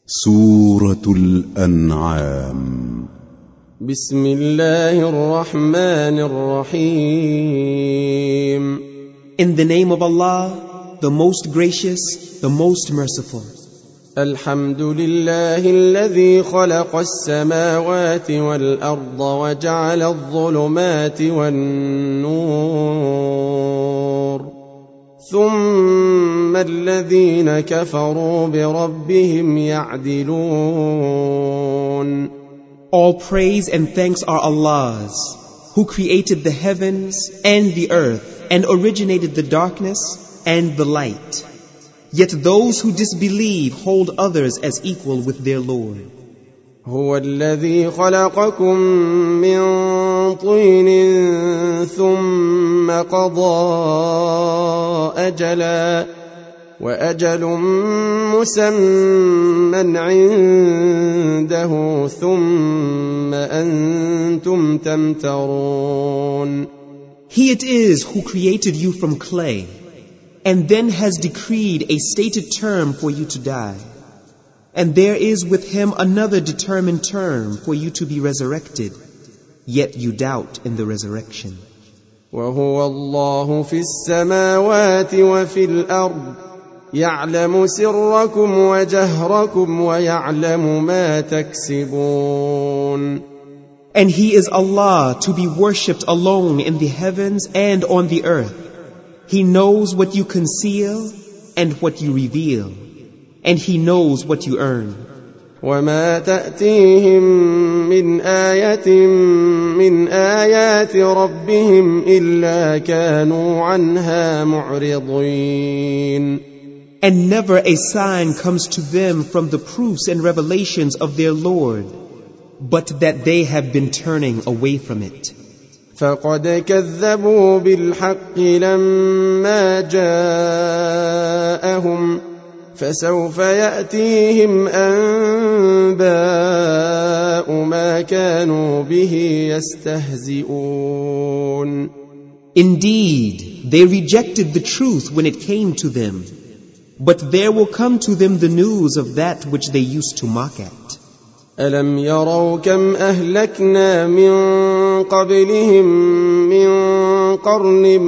سورة الأنعام. بسم الله الرحمن الرحيم. In the name of Allah, the most gracious, the most merciful. الحمد لله الذي خلق السماوات والأرض وجعل الظلمات والنور ثم الذين كفروا بربهم يعدلون. All praise and thanks are Allah's, who created the heavens and the earth and originated the darkness and the light. Yet those who disbelieve hold others as equal with their Lord. هو الذي خلقكم من طين ثم قضى أجلا وأجل مسمى عنده ثم أنتم تمترون. He it is who created you from clay and then has decreed a stated term for you to die. And there is with him another determined term for you to be resurrected, yet you doubt in the resurrection. وهو الله في السماوات وفي الأرض يعلم سركم وجهركم ويعلم ما تكسبون. And He is Allah to be worshipped alone in the heavens and on the earth. He knows what you conceal and what you reveal. And He knows what you earn. وما تأتيهم من آية من آيات ربهم إلا كانوا عنها معرضين. And never a sign comes to them from the proofs and revelations of their Lord, but that they have been turning away from it. فقد كذبوا بالحق لما جاءهم فسوف يأتيهم أنباء ما كانوا به يستهزئون. Indeed, they rejected the truth when it came to them, but there will come to them the news of that which they used to mock at. ألم يروا كم أهلكنا من قبلهم من قرن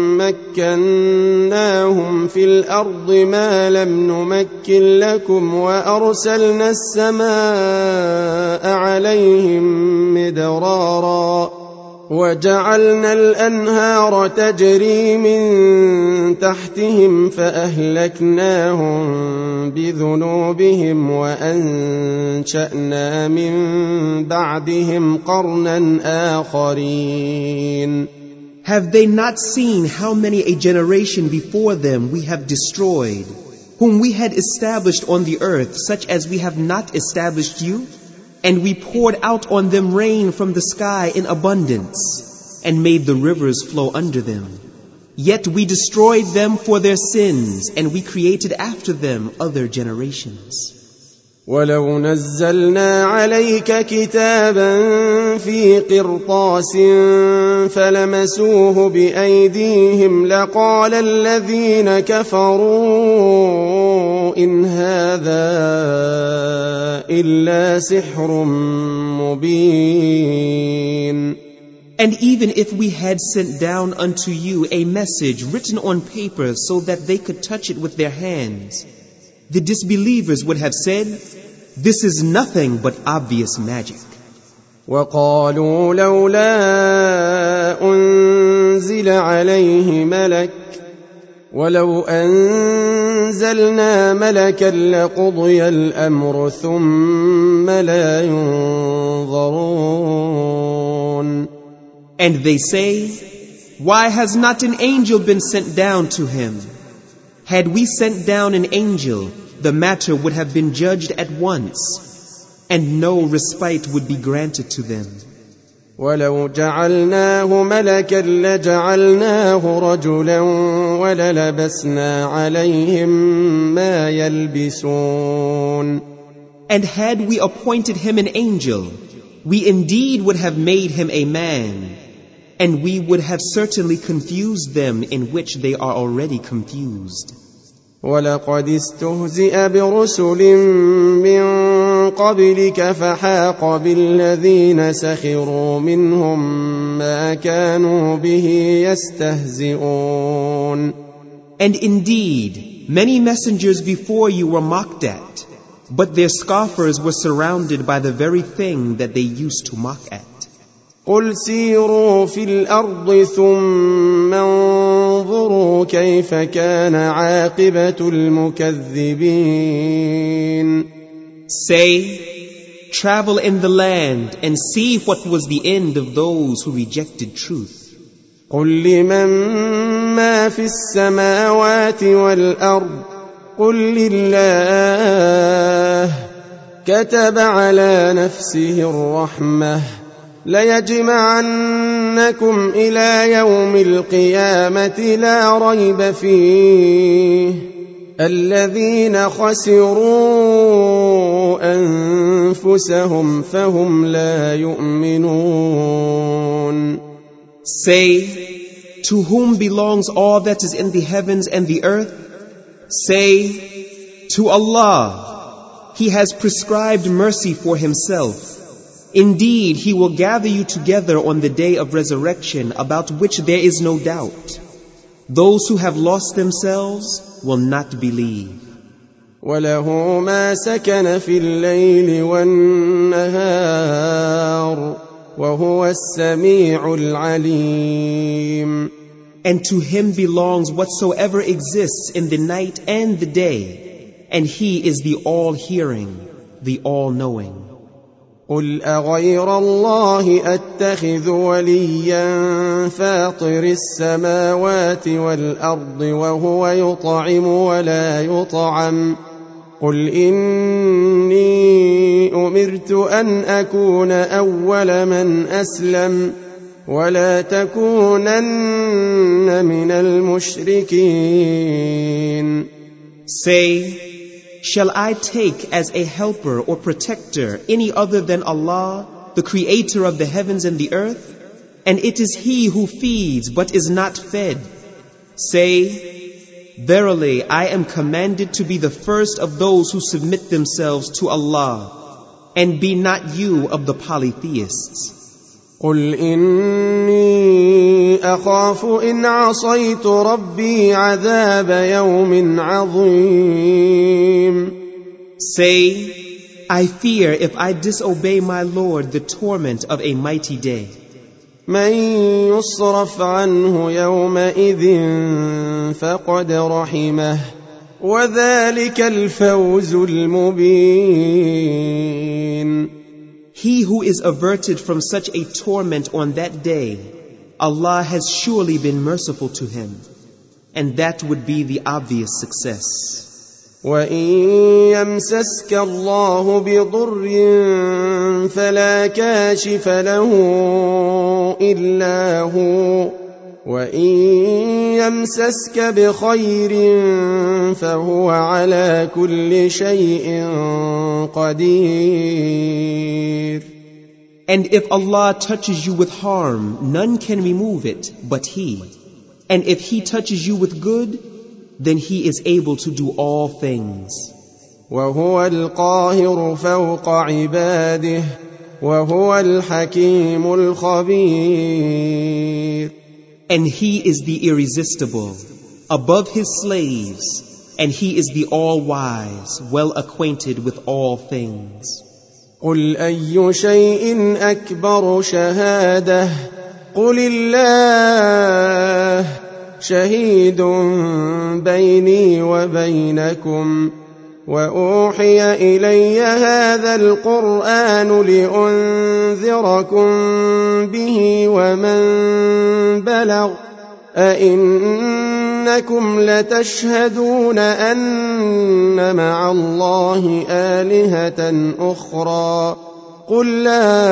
مكناهم في الأرض ما لم نمكن لكم وأرسلنا السماء عليهم مدرارا وجعلنا الأنهار تجري من تحتهم فأهلكناهم بذنوبهم وأنشأنا من بعدهم قرنا آخرين. Have they not seen how many a generation before them we have destroyed, whom we had established on the earth such as we have not established you? And we poured out on them rain from the sky in abundance, and made the rivers flow under them. Yet we destroyed them for their sins, and we created after them other generations. ولو نزلنا عليك كتابا في قرطاس فلمسوه بأيديهم لقال الذين كفروا إن هذا إلا سحر مبين. And even if we had sent down unto you a message written on paper so that they could touch it with their hands, the disbelievers would have said, this is nothing but obvious magic. وقالوا لولا أنزل عليه ملك ولو أنزلنا ملكا لقضي الأمر ثم لا ينظرون. And they say, why has not an angel been sent down to him? Had we sent down an angel, the matter would have been judged at once, and no respite would be granted to them. ولو جعلناه ملكا لجعلناه رجلا وللبسنا عليهم ما يلبسون. And had we appointed him an angel, we indeed would have made him a man, and we would have certainly confused them in which they are already confused. ولقد استهزئ برسل من قبلك فحاق بالذين سخروا منهم ما كانوا به يستهزئون. And indeed, many messengers before you were mocked at, but their scoffers were surrounded by the very thing that they used to mock at. قل سيروا في الأرض ثم انظروا كيف كان عاقبة المكذبين. Say, travel in the land and see what was the end of those who rejected truth. قل لمن ما في السماوات والأرض قل لله كتب على نفسه الرحمة ليجمعنكم إلى يوم القيامة لا ريب فيه الذين خسروا أنفسهم فهم لا يؤمنون. Say, to whom belongs all that is in the heavens and the earth? Say, to Allah. He has prescribed mercy for Himself. Indeed, He will gather you together on the day of resurrection, about which there is no doubt. Those who have lost themselves will not believe. وله ما سكن في الليل والنهار وهو السميع العليم. And to Him belongs whatsoever exists in the night and the day, and He is the all-hearing, the all-knowing. قل أغير الله أتخذ وليا فاطر السماوات والأرض وهو يطعم ولا يطعم قل إني أمرت أن أكون أول من أسلم ولا تكونن من المشركين. Say, shall I take as a helper or protector any other than Allah, the creator of the heavens and the earth? And it is He who feeds but is not fed. Say, verily I am commanded to be the first of those who submit themselves to Allah, and be not you of the polytheists. قل إني أخاف إن عصيت ربي عذاب يوم عظيم. Say, I fear if I disobey my Lord the torment of a mighty day. من يصرف عنه يومئذ فقد رحمه وذلك الفوز المبين. He who is averted from such a torment on that day, Allah has surely been merciful to him, and that would be the obvious success. وَإِن يَمْسَسْكَ اللَّهُ بِضُرٍّ فَلَا كَاشِفَ لَهُ إِلَّا هُوَ وَإِن يَمْسَسْكَ بِخَيْرٍ فَهُوَ عَلَى كُلِّ شَيْءٍ قَدِيرٌ. And if Allah touches you with harm, none can remove it but He. And if He touches you with good, then He is able to do all things. وَهُوَ الْقَاهِرُ فَوْقَ عِبَادِهِ وَهُوَ الْحَكِيمُ الْخَبِيرُ. And He is the irresistible, above His slaves, and He is the all-wise, well-acquainted with all things. قُلْ أَيُّ شَيْءٍ أَكْبَرُ شَهَادَةً قُلِ اللَّهُ شَهِيدٌ بَيْنِي وَبَيْنَكُمْ وَأُوحِيَ إِلَيَّ هَذَا الْقُرْآنُ لِأُنذِرَكُم بِهِ وَمَن بَلَغَ أَئِنَّكُمْ لَتَشْهَدُونَ أَنَّ مَعَ اللَّهِ آلِهَةً أُخْرَى قُل لَّا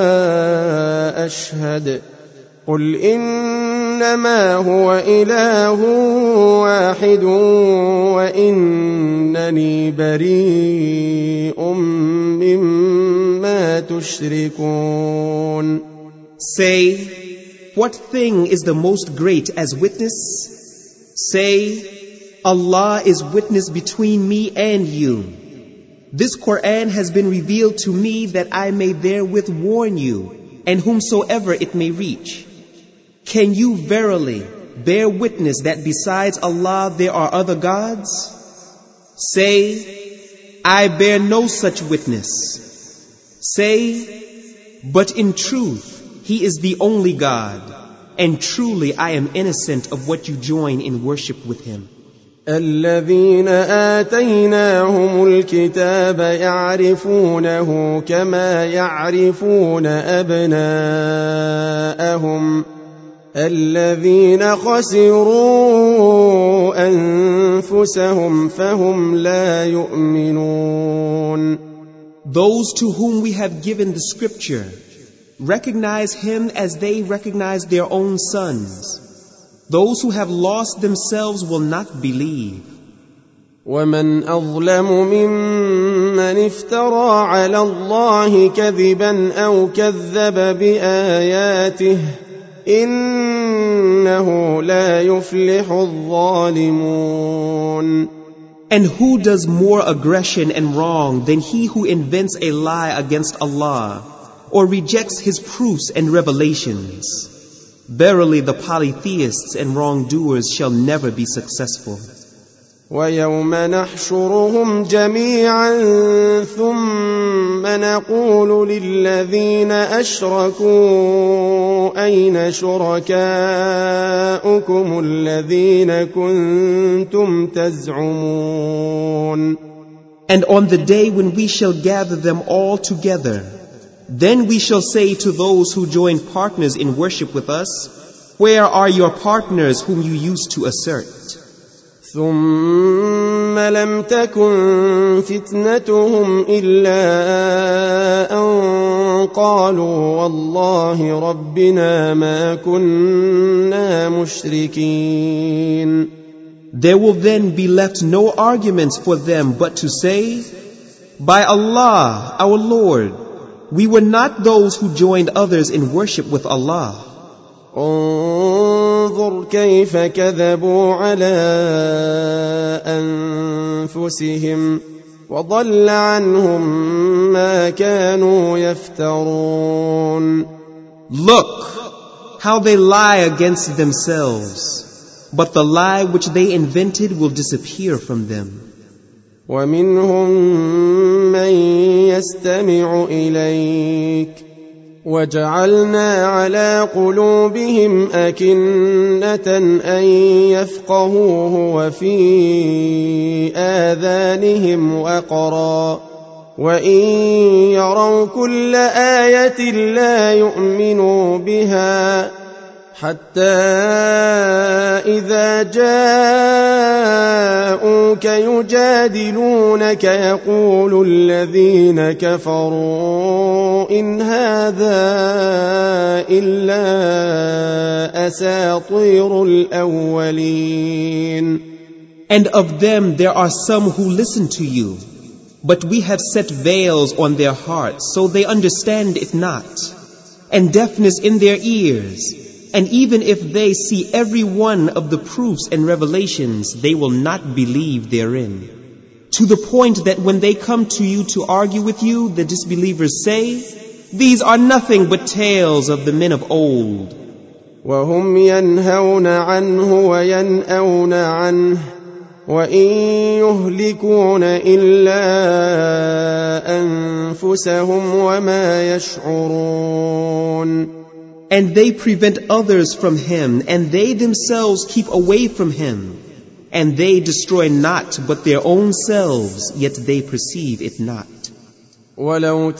أَشْهَدُ قُلْ إِنَّمَا هُوَ إِلَٰهٌ وَاحِدٌ وَإِنَّنِي بَرِيءٌ مِّمَّا تُشْرِكُونَ. Say, what thing is the most great as witness? Say, Allah is witness between me and you. This Quran has been revealed to me that I may therewith warn you and whomsoever it may reach. Can you verily bear witness that besides Allah there are other gods? Say, I bear no such witness. Say, but in truth, He is the only God, and truly I am innocent of what you join in worship with Him. الذين آتيناهم الكتاب يعرفونه كما يعرفون أبناءهم الذين خسروا أنفسهم فهم لا يؤمنون. Those to whom we have given the scripture recognize Him as they recognize their own sons. Those who have lost themselves will not believe. ومن أظلم ممن افترى على الله كذبا أو كذب بآياته إنه لا يفلح الظالمون. And who does more aggression and wrong than he who invents a lie against Allah or rejects His proofs and revelations? Verily the polytheists and wrongdoers shall never be successful. ويوم نحشرهم جميعا ثم نقول للذين أشركوا أين شركاؤكم الذين كنتم تزعمون. And on the day when we shall gather them all together, then we shall say to those who join partners in worship with us, where are your partners whom you used to assert? ثم لم تكن فتنتهم إلا أن قالوا والله ربنا ما كنا مشركين. There will then be left no arguments for them but to say, by Allah, our Lord, we were not those who joined others in worship with Allah. انظر كيف كذبوا على أنفسهم وضل عنهم ما كانوا يفترون. Look how they lie against themselves, but the lie which they invented will disappear from them. ومنهم من يستمع إليك وجعلنا على قلوبهم أكنة أن يفقهوه وفي آذانهم وقرا وإن يروا كل آية لا يؤمنوا بها حتى إذا جاءوك يجادلونك يقول الذين كفروا إن هذا إلا أساطير الأولين. And of them there are some who listen to you, but we have set veils on their hearts so they understand it not, and deafness in their ears. And even if they see every one of the proofs and revelations, they will not believe therein. To the point that when they come to you to argue with you, the disbelievers say, these are nothing but tales of the men of old. وهم ينهون عنه وينأون عنه وإن يهلكون إلا أنفسهم وما يشعرون. And they prevent others from Him, and they themselves keep away from Him. And they destroy not but their own selves, yet they perceive it not. ولو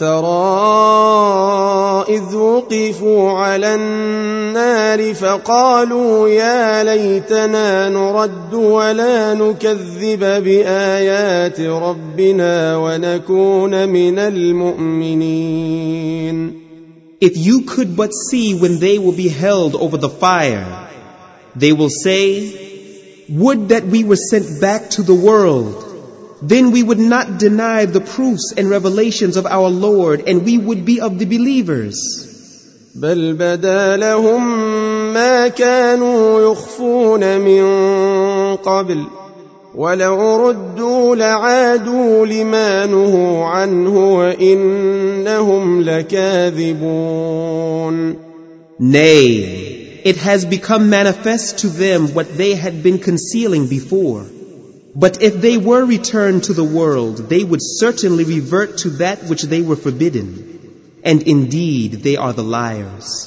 ترى إذ وقفوا على النار فقالوا يا ليتنا نرد ولا نكذب بآيات ربنا ونكون من المؤمنين. If you could but see when they will be held over the fire, they will say, would that we were sent back to the world. Then we would not deny the proofs and revelations of our Lord, and we would be of the believers. بل بدا لهم ما كانوا يخفون من قبل ولو ردوا لعادوا لما نهوا عنه وإنهم لكاذبون. Nay, it has become manifest to them what they had been concealing before. But if they were returned to the world, they would certainly revert to that which they were forbidden. And indeed, they are the liars.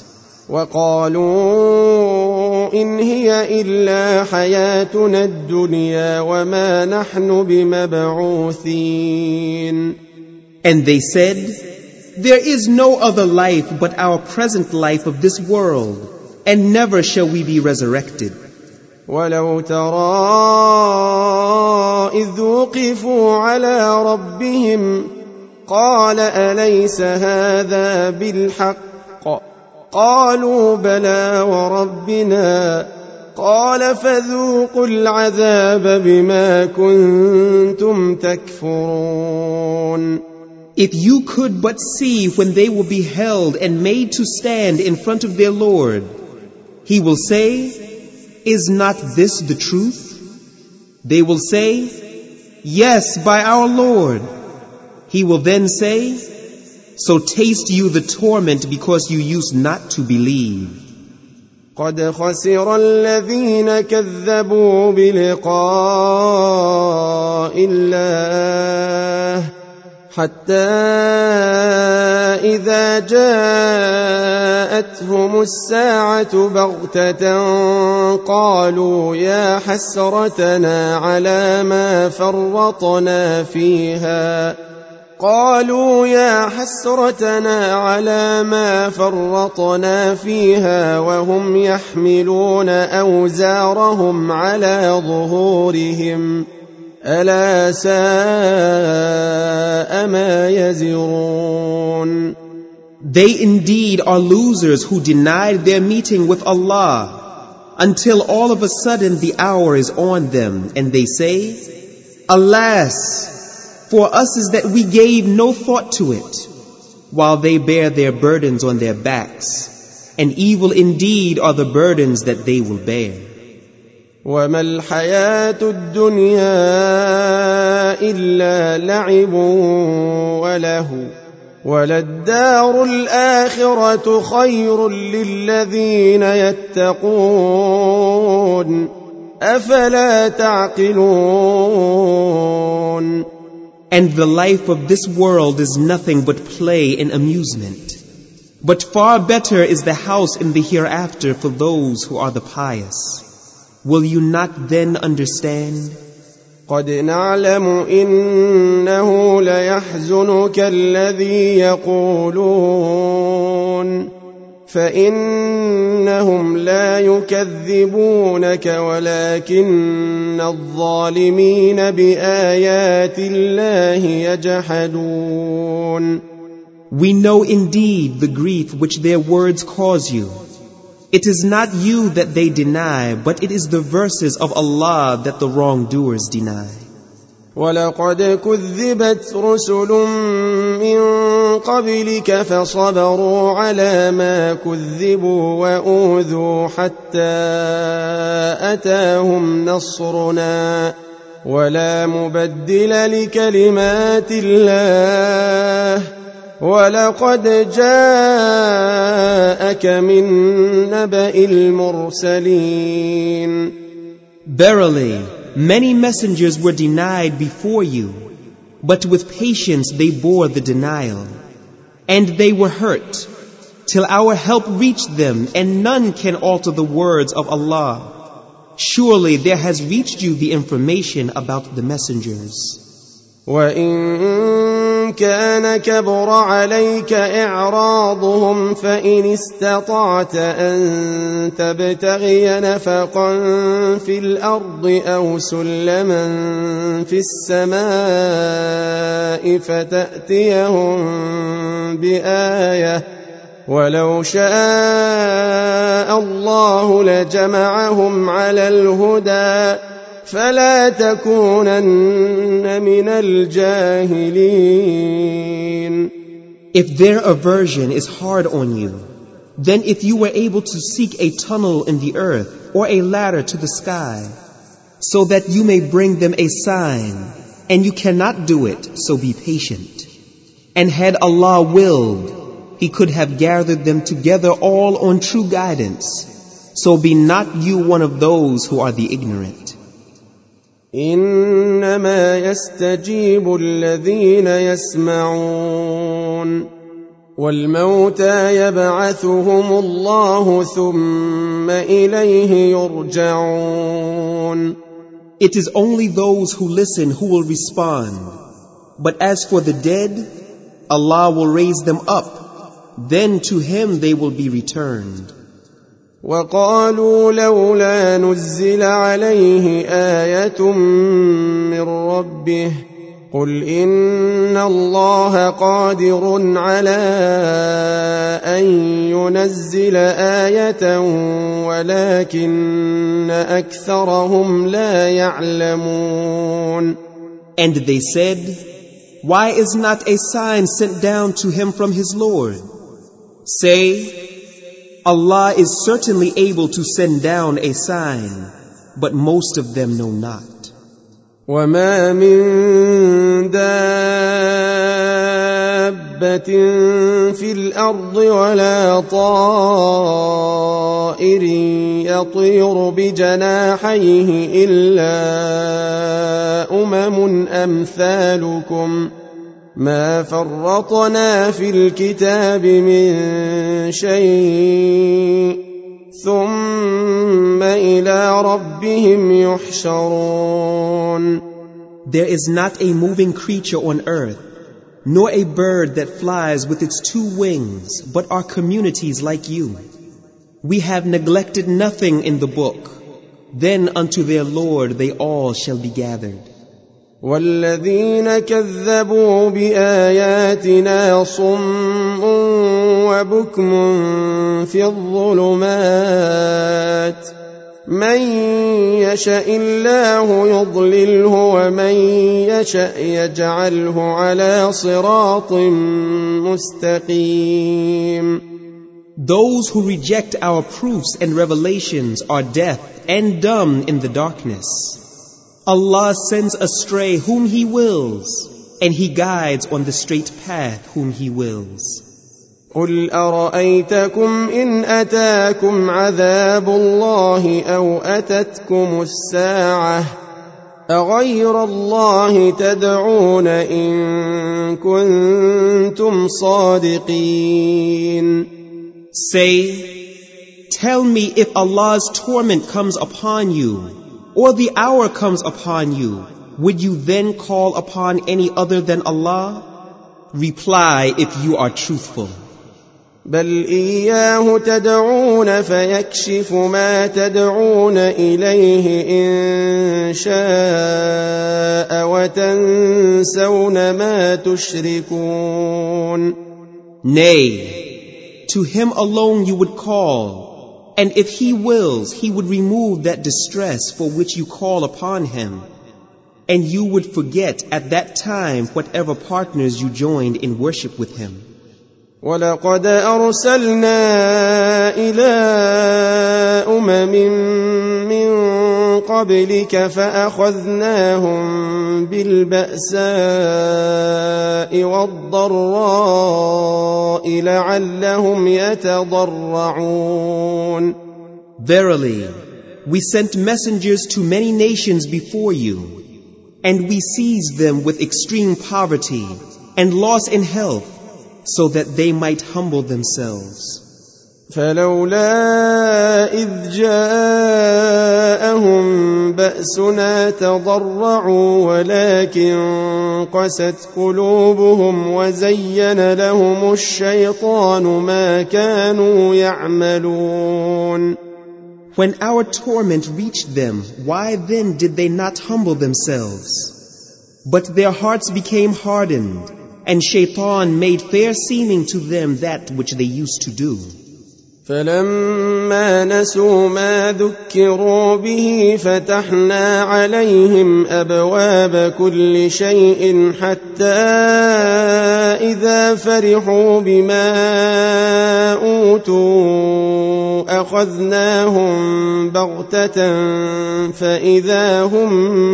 وقالوا إن هي إلا حياتنا الدنيا وما نحن بمبعوثين. And they said, there is no other life but our present life of this world, and never shall we be resurrected. ولو ترى إذ وقفوا على ربهم قال أليس هذا بالحق قالوا بلى وربنا قال فذوقوا العذاب بما كنتم تكفرون. If you could but see when they will be held and made to stand in front of their Lord, He will say, is not this the truth? They will say, yes, by our Lord. He will then say, so taste you the torment because you used not to believe. قد خسر الذين كذبوا بلقاء الله حتى إذا جاءتهم الساعة بغتة قالوا يا حسرتنا على ما فرطنا فيها وهم يحملون أوزارهم على ظهورهم ألا ساء ما يزرون. They indeed are losers who denied their meeting with Allah until all of a sudden the hour is on them and they say, alas, for us is that we gave no thought to it, while they bear their burdens on their backs, and evil indeed are the burdens that they will bear. وما الحياة الدنيا إلا لعب وله وللدار الآخرة خير للذين يتقون أفلا تعقلون. And the life of this world is nothing but play and amusement. But far better is the house in the hereafter for those who are the pious. Will you not then understand? قد نعلم إنه ليحزنك الذي يقولون فإنهم لا يكذبونك ولكن الظالمين بآيات الله يجحدون. We know indeed the grief which their words cause you. It is not you that they deny, but it is the verses of Allah that the wrongdoers deny. وَلَقَدْ كُذِّبَتْ رُسُلٌ مِّن قَبْلِكَ فَصَبَرُوا عَلَى مَا كُذِّبُوا وَأُوذُوا حَتَّى أَتَاهُمْ نَصْرُنَا وَلَا مُبَدِّلَ لِكَلِمَاتِ اللَّهِ وَلَقَدْ جَاءَكَ مِن نَّبَإِ الْمُرْسَلِينَ. Verily, many messengers were denied before you, but with patience they bore the denial. And they were hurt, till our help reached them, and none can alter the words of Allah. Surely there has reached you the information about the messengers. وَإِن كَانَ كَبُرَ عَلَيْكَ إِعْرَاضُهُمْ فَإِنِ اسْتَطَعْتَ أَن تَبْتَغِيَ نَفَقًا فِي الْأَرْضِ أَوْ سُلَّمًا فِي السَّمَاءِ فَتَأْتِيَهُم بِآيَةٍ وَلَوْ شَاءَ اللَّهُ لَجَمَعَهُمْ عَلَى الْهُدَى فلا تكونن من الجاهلين. If their aversion is hard on you, then if you were able to seek a tunnel in the earth or a ladder to the sky, so that you may bring them a sign, and you cannot do it, so be patient. And had Allah willed, He could have gathered them together all on true guidance. So be not you one of those who are the ignorant. إنما يستجيب الذين يسمعون والموتى يبعثهم الله ثم إليه يرجعون. It is only those who listen who will respond. But as for the dead, Allah will raise them up. Then to Him they will be returned. وقالوا لولا نزل عليه آية من ربه قل إن الله قادر على أن ينزل آية ولكن أكثرهم لا يعلمون. And they said, why is not a sign sent down to him from his Lord? Say, Allah is certainly able to send down a sign, but most of them know not. وما من دابة في الأرض ولا طائر يطير بجناحيه إلا أمثالكم ما فرطنا في الكتاب من شيء ثم إلى ربهم يحشرون. There is not a moving creature on earth, nor a bird that flies with its two wings, but are communities like you. We have neglected nothing in the book. Then unto their Lord they all shall be gathered. والذين كذبوا بآياتنا صم وبكم في الظلمات من يشاء الله يضلله ومن يشاء يجعله على صراط مستقيم. Those who reject our proofs and revelations are deaf and dumb in the darkness. Allah sends astray whom He wills, and He guides on the straight path whom He wills. قل أرأيتكم إن أتاكم عذاب الله أو أتتكم الساعة أغير الله تدعون إن كنتم صادقين. Say, tell me if Allah's torment comes upon you, or the hour comes upon you, would you then call upon any other than Allah? Reply if you are truthful. بل إياه تدعون فيكشف ما تدعون إليه إن شاء وتنسون ما تشركون. Nay, to Him alone you would call, and if He wills, He would remove that distress for which you call upon Him, and you would forget at that time whatever partners you joined in worship with Him. ولقد أرسلنا إلى من قبلك فأخذناهم بالبأساء والضراء لعلهم يتضرعون. Verily, we sent messengers to many nations before you, and we seized them with extreme poverty and loss in health, so that they might humble themselves. فلولا إذ جاءهم بأسنا تضرعوا ولكن قست قلوبهم وزين لهم الشيطان ما كانوا يعملون. When our torment reached them, why then did they not humble themselves? But their hearts became hardened, and Shaitan made fair seeming to them that which they used to do. فلما نسوا ما ذكروا به فتحنا عليهم أبواب كل شيء حتى إذا فرحوا بما أوتوا أخذناهم بغتة فإذا هم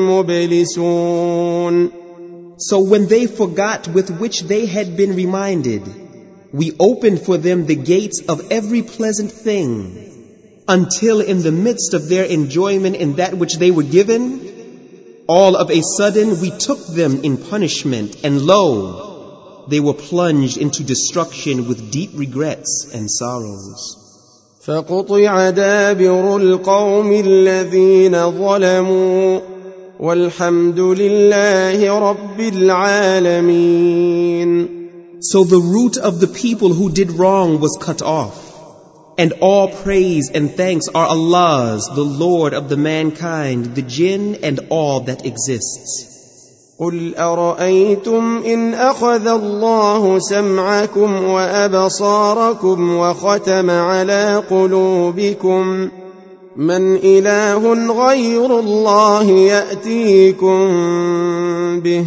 مبلسون. So when they forgot with which they had been reminded, we opened for them the gates of every pleasant thing, until in the midst of their enjoyment in that which they were given, all of a sudden we took them in punishment, and lo, they were plunged into destruction with deep regrets and sorrows. فقطع دابر القوم الذين ظلموا والحمد لله رب العالمين. So the root of the people who did wrong was cut off, and all praise and thanks are Allah's, the Lord of the mankind, the jinn and all that exists. قل أرأيتم إن أخذ الله سمعكم وأبصاركم وختم على قلوبكم من إله غير الله يأتيكم به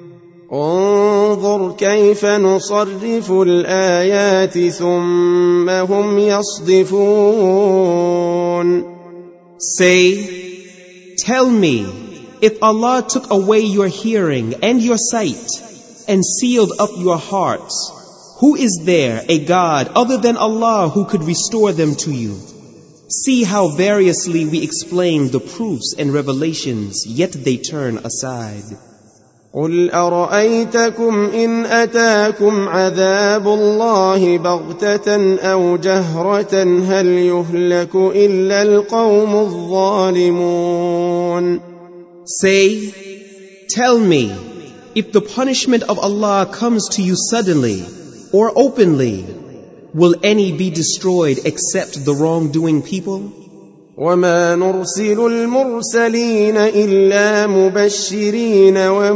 انظر كيف نصرف الآيات ثم هم يصدفون. Say, tell me, if Allah took away your hearing and your sight and sealed up your hearts, who is there a God other than Allah who could restore them to you? See how variously we explain the proofs and revelations, yet they turn aside. قل أرأيتكم إن أتاكم عذاب الله بغتة أو جهرة هل يهلك إلا القوم الظالمون. Say, tell me, if the punishment of Allah comes to you suddenly or openly, will any be destroyed except the wrongdoing people? وما نرسل المرسلين إلا مبشرين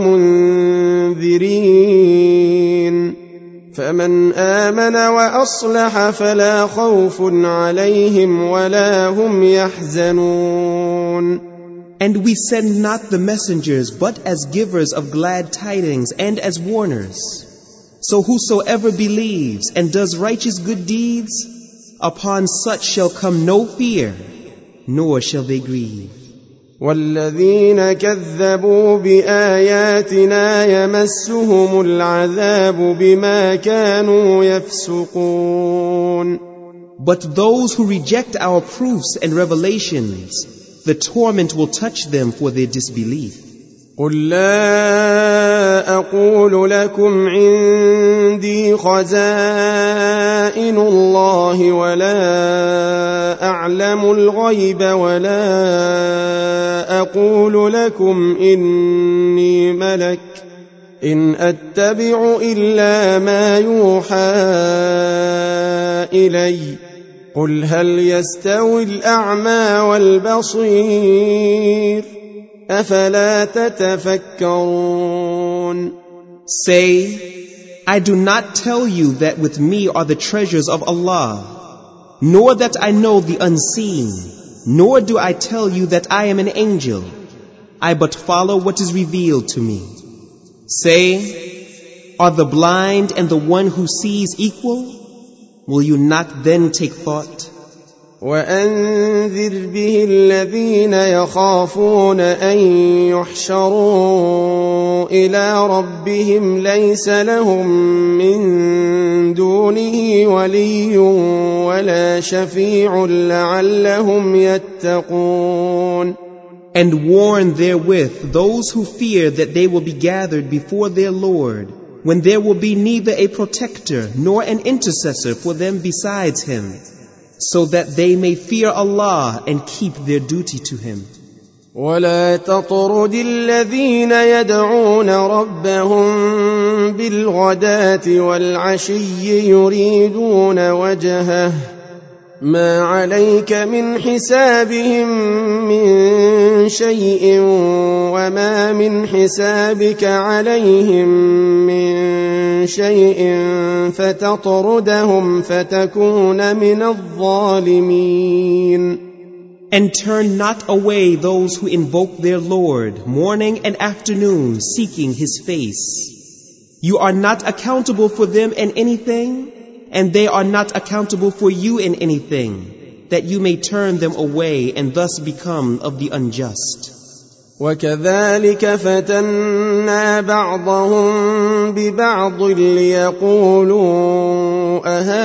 ومنذرين فمن آمن وأصلح فلا خوف عليهم ولا هم يحزنون. And we send not the messengers but as givers of glad tidings and as warners. So whosoever believes and does righteous good deeds, upon such shall come no fear, nor shall they grieve. والذين كذبوا بآياتنا يمسهم العذاب بما كانوا يفسقون. But those who reject our proofs and revelations, the torment will touch them for their disbelief. قل لا أقول لكم عندي خزائن الله ولا أعلم الغيب ولا أقول لكم إني ملك إن أتبع إلا ما يوحى إلي قل هل يستوي الأعمى والبصير أفلا تتفكرون. Say, I do not tell you that with me are the treasures of Allah, nor that I know the unseen, nor do I tell you that I am an angel. I but follow what is revealed to me. Say, are the blind and the one who sees equal? Will you not then take thought? وأنذر به الذين يخافون أن يحشروا إلى ربهم ليس لهم من دونه ولي ولا شفيع لعلهم يتقون. And warn therewith those who fear that they will be gathered before their Lord, when there will be neither a protector nor an intercessor for them besides Him, so that they may fear Allah and keep their duty to Him. ولا تطرد الذين يدعون ربهم بالغداة والعشي يريدون وجهه ما عليك من حسابهم من شيء وما من حسابك عليهم من شيء فتطردهم فتكون من الظالمين. And turn not away those who invoke their Lord morning and afternoon seeking His face. You are not accountable for them in anything, and they are not accountable for you in anything, that you may turn them away and thus become of the unjust. وكذلك فتنا بعضهم ببعض ليقولوا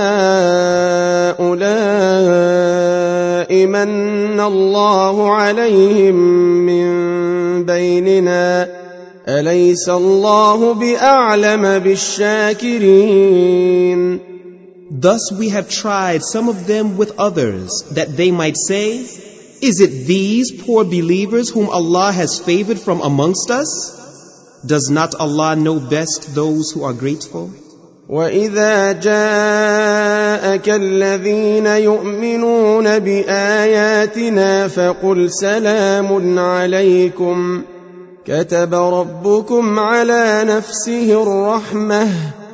أهؤلاء من الله عليهم من بيننا أليس الله بأعلم بالشاكرين. Thus we have tried some of them with others, that they might say, is it these poor believers whom Allah has favored from amongst us? Does not Allah know best those who are grateful? وَإِذَا جَاءَكَ الَّذِينَ يُؤْمِنُونَ بِآيَاتِنَا فَقُلْ سَلَامٌ عَلَيْكُمْ كَتَبَ رَبُّكُمْ عَلَى نَفْسِهِ الرَّحْمَةَ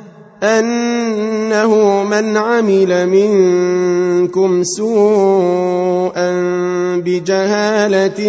أنه من عمل منكم سوءا بجهالة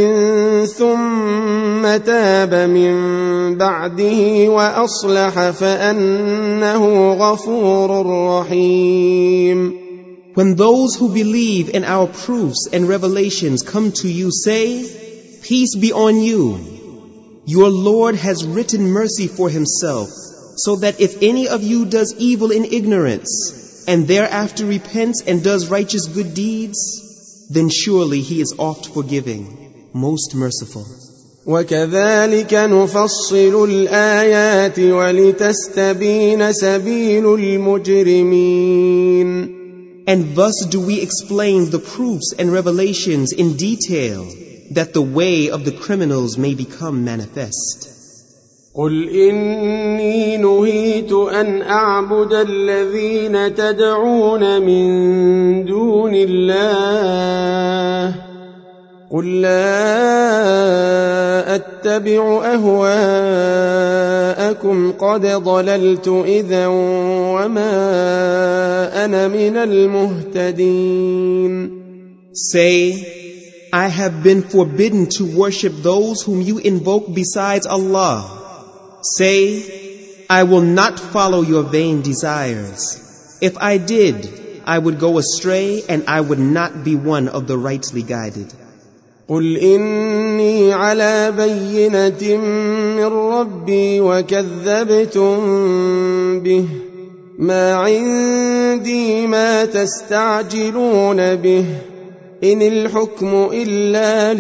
ثم تاب من بعده وأصلح فأنه غفور رحيم. When those who believe in our proofs and revelations come to you, say, peace be on you. Your Lord has written mercy for Himself, so that if any of you does evil in ignorance, and thereafter repents and does righteous good deeds, then surely He is oft forgiving, most merciful. وَكَذَلِكَ نُفَصِّلُ الْآيَاتِ وَلِتَسْتَبِينَ سَبِيلُ الْمُجْرِمِينَ. And thus do we explain the proofs and revelations in detail, that the way of the criminals may become manifest. قل إني نهيت أن أعبد الذين تدعون من دون الله قل لا أتبع أهواءكم قد ضللت إذا وما أنا من المهتدين. Say, I have been forbidden to worship those whom you invoke besides Allah. Say, I will not follow your vain desires. If I did, I would go astray and I would not be one of the rightly guided. قل إني على بينة من ربي وكذبتم به ما عندي ما تستعجلون به إن الحكم إلا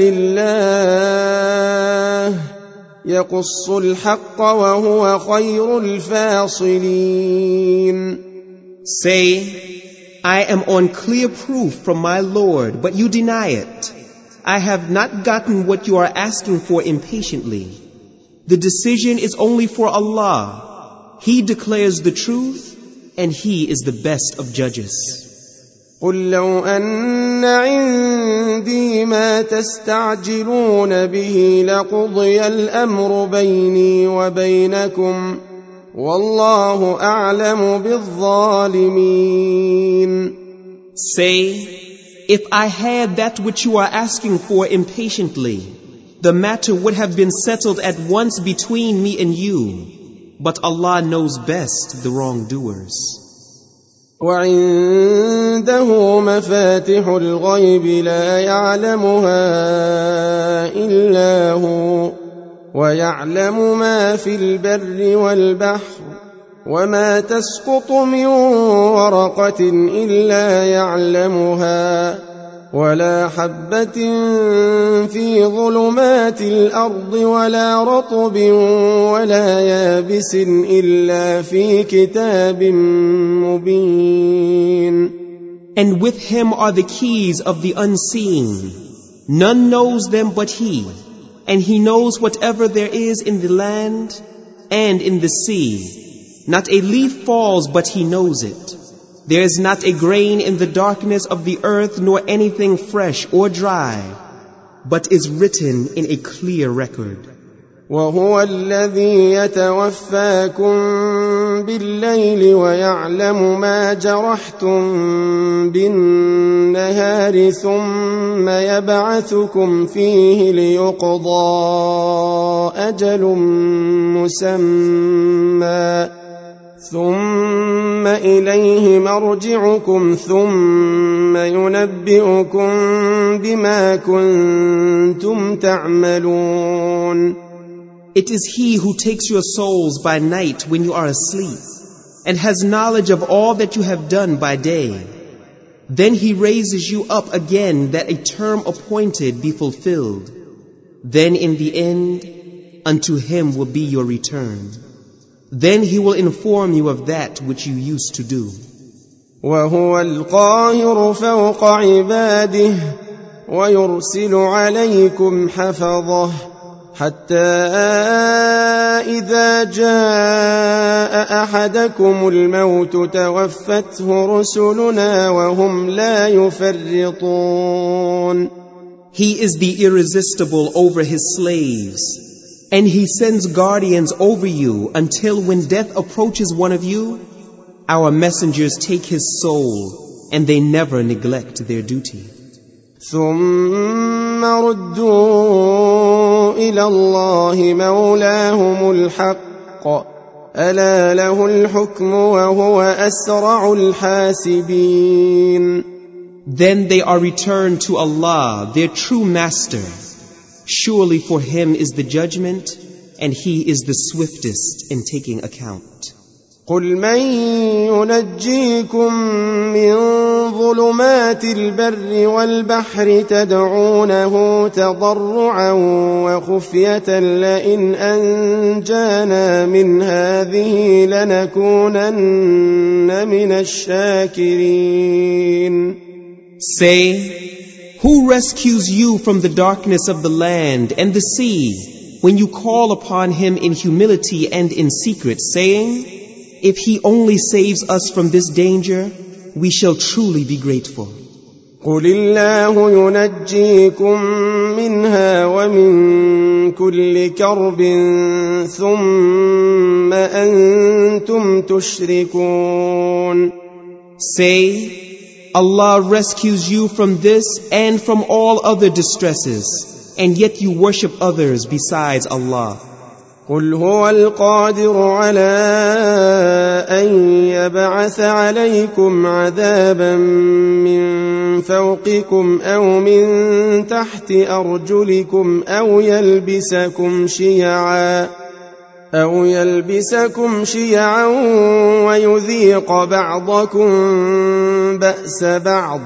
لله يقص الحق وهو خير الفاصلين. Say, I am on clear proof from my Lord, but you deny it. I have not gotten what you are asking for impatiently. The decision is only for Allah. He declares the truth, and He is the best of judges. قل لو أن عندي ما تستعجلون به لقضي الأمر بيني وبينكم والله أعلم بالظالمين. Say, if I had that which you are asking for impatiently, the matter would have been settled at once between me and you, but Allah knows best the wrongdoers. وعنده مفاتح الغيب لا يعلمها إلا هو ويعلم ما في البر والبحر وما تسقط من ورقة إلا يعلمها ولا حبة في ظلمات الأرض ولا رطب ولا يابس إلا في كتاب مبين. And with Him are the keys of the unseen. None knows them but He, and He knows whatever there is in the land and in the sea. Not a leaf falls but He knows it. There is not a grain in the darkness of the earth, nor anything fresh or dry, but is written in a clear record. وهو الذي يتوفاكم بالليل ويعلم ما جرحتم بالنهار ثم يبعثكم فيه ليقضى أجل مسمى ثم إليه مرجعكم ثم ينبئكم بما كنتم تعملون. It is He who takes your souls by night when you are asleep, and has knowledge of all that you have done by day. Then He raises you up again that a term appointed be fulfilled. Then in the end, unto Him will be your return. Then He will inform you of that which you used to do. وهو القاهر فوق عباده ويرسل عليكم حفظه حتى إذا جاء أحدكم الموت توفته رسلنا وهم لا يفرطون. He is the irresistible over His slaves, and He sends guardians over you until when death approaches one of you, our messengers take his soul, and they never neglect their duty. ثم ردوا إلى الله مولاهم الحق ألا له الحكم وهو أسرع الحاسبين. Then they are returned to Allah, their true master. Surely for Him is the judgment, and He is the swiftest in taking account. قل من ينجيكم من ظلمات البر والبحر تدعونه تضرعا وخفية لئن أنجانا من هذه لنكونن من الشاكرين. Say, who rescues you from the darkness of the land and the sea when you call upon Him in humility and in secret, saying, if He only saves us from this danger, we shall truly be grateful. قل الله ينجيكم منها ومن كل كرب ثم أنتم تشركون. Say, Allah rescues you from this and from all other distresses, and yet you worship others besides Allah. قل هو القادر على أن يبعث عليكم عذابا من فوقكم أو من تحت أرجلكم أو يلبسكم شيعا ويذيق بعضكم بأس بعض.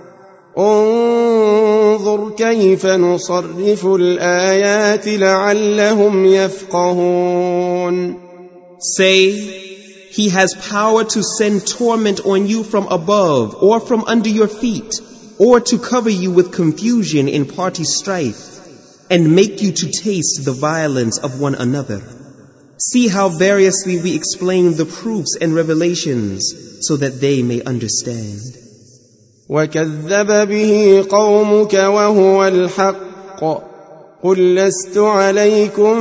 انظر كيف نصرف الآيات لعلهم يفقهون. Say, He has power to send torment on you from above or from under your feet, or to cover you with confusion in party strife, and make you to taste the violence of one another. See how variously we explain the proofs and revelations so that they may understand. وكذب به قومك وهو الحق قل لست عليكم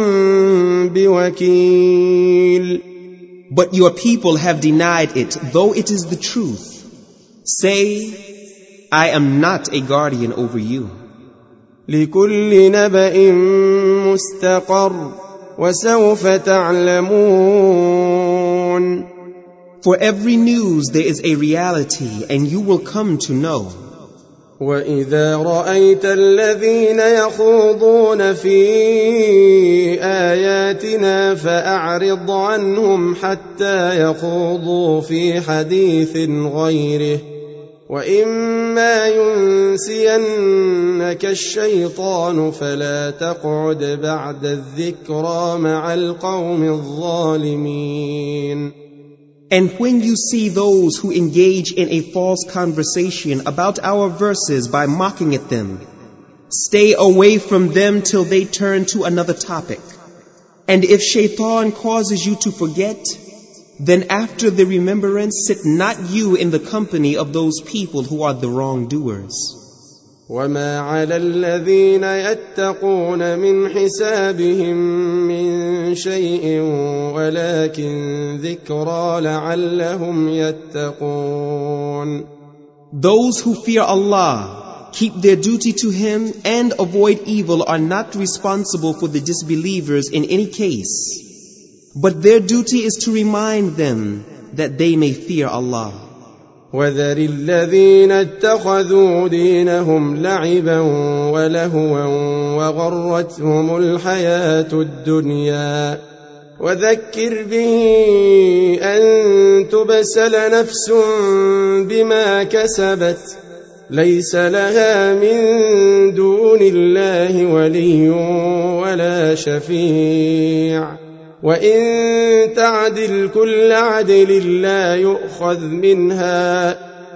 بوكيل. But your people have denied it, though it is the truth. Say, I am not a guardian over you. لكل نبأ مستقر وسوف تعلمون. For every news there is a reality, and you will come to know. وإذا رأيت الذين يخوضون في آياتنا فأعرض عنهم حتى يخوضوا في حديث غيره وإما ينسينك الشيطان فلا تقعد بعد الذكرى مع القوم الظالمين. And when you see those who engage in a false conversation about our verses by mocking at them, stay away from them till they turn to another topic. And if shaitan causes you to forget, Then after the remembrance, sit not you in the company of those people who are the wrongdoers. وما على الذين يتقون من حسابهم من شيء ولكن ذكرى لعلهم يتقون. Those who fear Allah, keep their duty to Him and avoid evil are not responsible for the disbelievers in any case. But their duty is to remind them that they may fear Allah. وذر الذين اتخذوا دينهم لعبا ولهوا وغرتهم الحياة الدنيا وذكر به أن تبسل نفس بما كسبت ليس لها من دون الله ولي ولا شفيع وإن تعدل كل عدل لا يؤخذ منها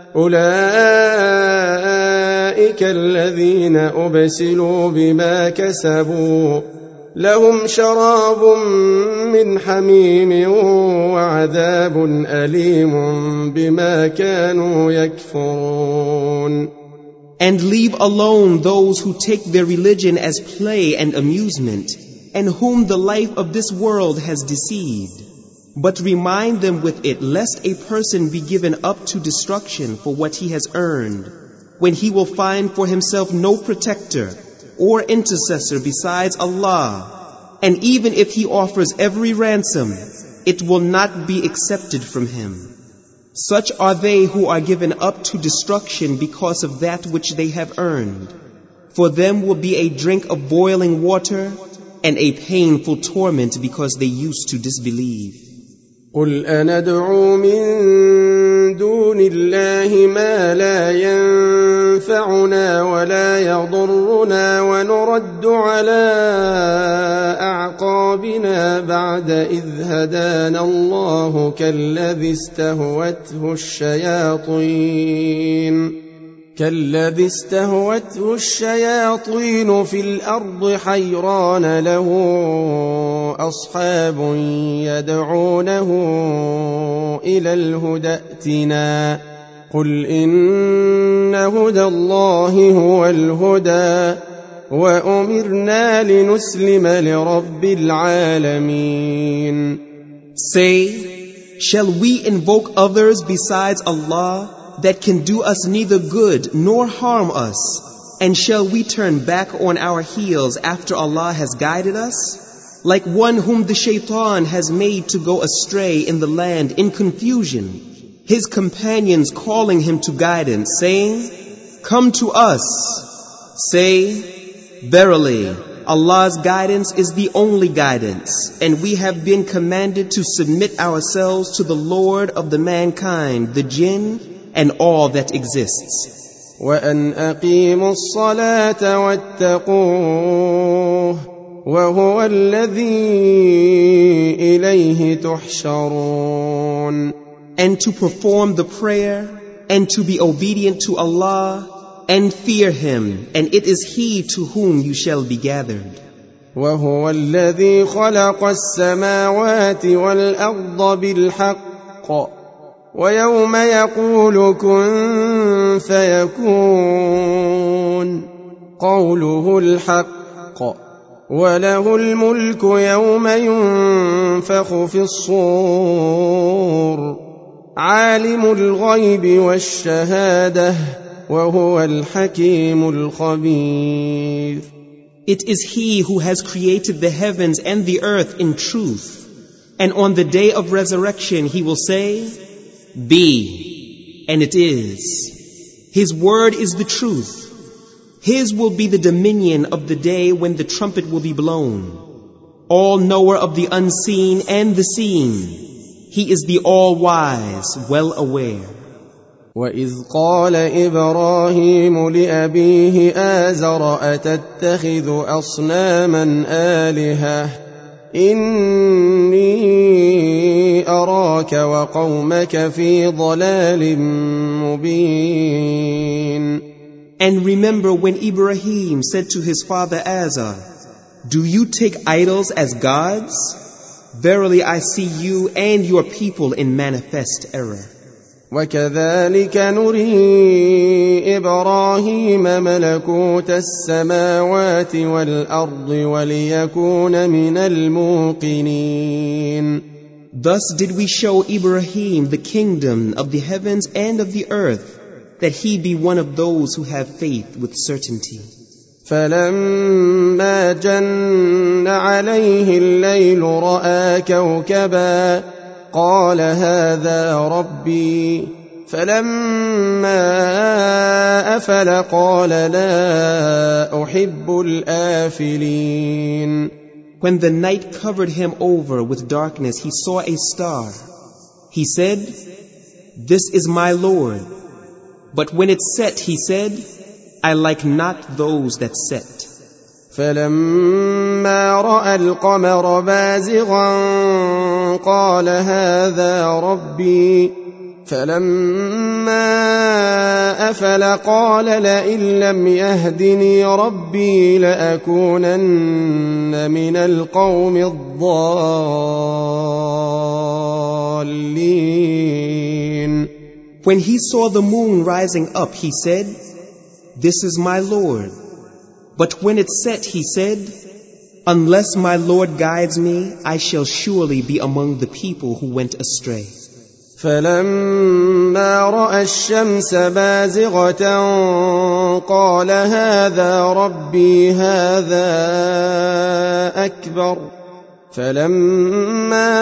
أولئك الذين أبسلوا بما كسبوا لهم شراب من حميم وعذاب أليم بما كانوا يكفرون. And leave alone those who take their religion as play and amusement, and whom the life of this world has deceived. But remind them with it, lest a person be given up to destruction for what he has earned, when he will find for himself no protector or intercessor besides Allah. And even if he offers every ransom, it will not be accepted from him. Such are they who are given up to destruction because of that which they have earned. For them will be a drink of boiling water and a painful torment because they used to disbelieve. قل أندعو من دون الله ما لا ينفعنا ولا يضرنا ونرد على أعقابنا بعد إذ هدانا الله كالذي استهوته الشياطين في الأرض حيران له أصحاب يدعونه إلى الهدى ائتنا قل إن هدى الله هو الهدى وأمرنا لنسلم لرب العالمين. Say, shall we invoke others besides Allah that can do us neither good nor harm us? And shall we turn back on our heels after Allah has guided us? Like one whom the shaitan has made to go astray in the land in confusion, his companions calling him to guidance, saying, "Come to us." Say, verily, Allah's guidance is the only guidance, and we have been commanded to submit ourselves to the Lord of the mankind, the jinn, and all that exists. وأن أقيموا الصلاة واتقوه وهو الذي إليه تحشرون. And to perform the prayer, and to be obedient to Allah, and fear Him, and it is He to whom you shall be gathered. وهو الذي خلق السماوات والأرض بالحق ويوم يقول كن فيكون قوله الحق وله الملك يوم ينفخ في الصور عالم الغيب والشهادة وهو الحكيم الخبير. It is He who has created the heavens and the earth in truth, and on the day of resurrection He will say, "Be," and it is. His word is the truth. His will be the dominion of the day when the trumpet will be blown. All knower of the unseen and the seen. He is the all-wise, well aware. وَإِذْ قَالَ إِبْرَاهِيمُ لِأَبِيهِ آزَرَ أَتَتَّخِذُ أَصْنَامًا آلِهَةً إِنِّي أَرَاكَ وَقَوْمَكَ فِي ضَلَالٍ مُبِينٍ. And remember when Ibrahim said to his father Azar, "Do you take idols as gods? Verily I see you and your people in manifest error. وكذلك نري إبراهيم ملكوت السماوات والأرض وليكون من الموقنين. Thus did we show Ibrahim the kingdom of the heavens and of the earth, that he be one of those who have faith with certainty. فلما جن عليه الليل رأى كوكبا قال هذا ربي فلما أفل قال لا أحب الآفلين. When the night covered him over with darkness, he saw a star. He said, "This is my Lord." But when it set, he said, "I like not those that set." فلما رأى القمر بازغا قال هذا ربي فلما أفل قال لئن لم يهدني ربي لأكونن من القوم الضالين. When he saw the moon rising up, he said, "This is my Lord." But when it set, he said, "Unless my Lord guides me, I shall surely be among the people who went astray." فلما رأى الشمس بازغة قال هذا ربي هذا أكبر فلما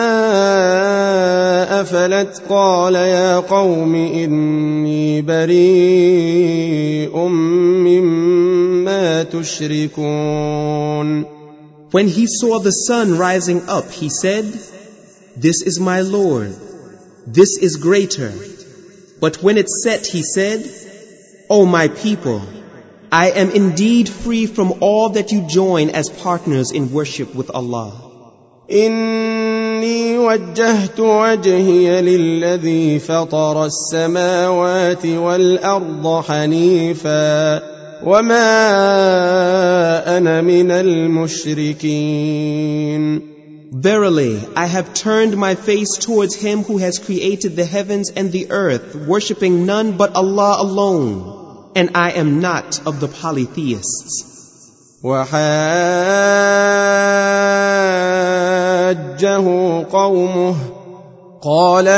أفلت قال يا قوم إني بريء مما تشركون. When he saw the sun rising up, he said, "This is my Lord. This is greater." But when it set, he said, "O my people, I am indeed free from all that you join as partners in worship with Allah. إني وجهت وجهي للذي فطر السماوات والأرض حنيفا وما أنا من المشركين. Verily, I have turned my face towards him who has created the heavens and the earth, worshipping none but Allah alone, and I am not of the polytheists. وحاجه قومه قال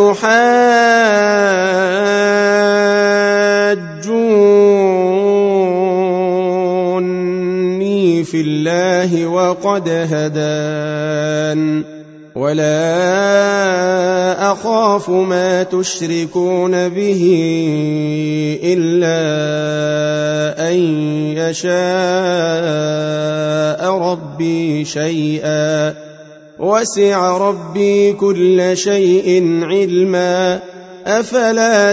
أتحاجوني في الله وقد هدان ولا أخاف ما تشركون به إلا أن يشاء ربي شيئا وسع ربي كل شيء علما أفلا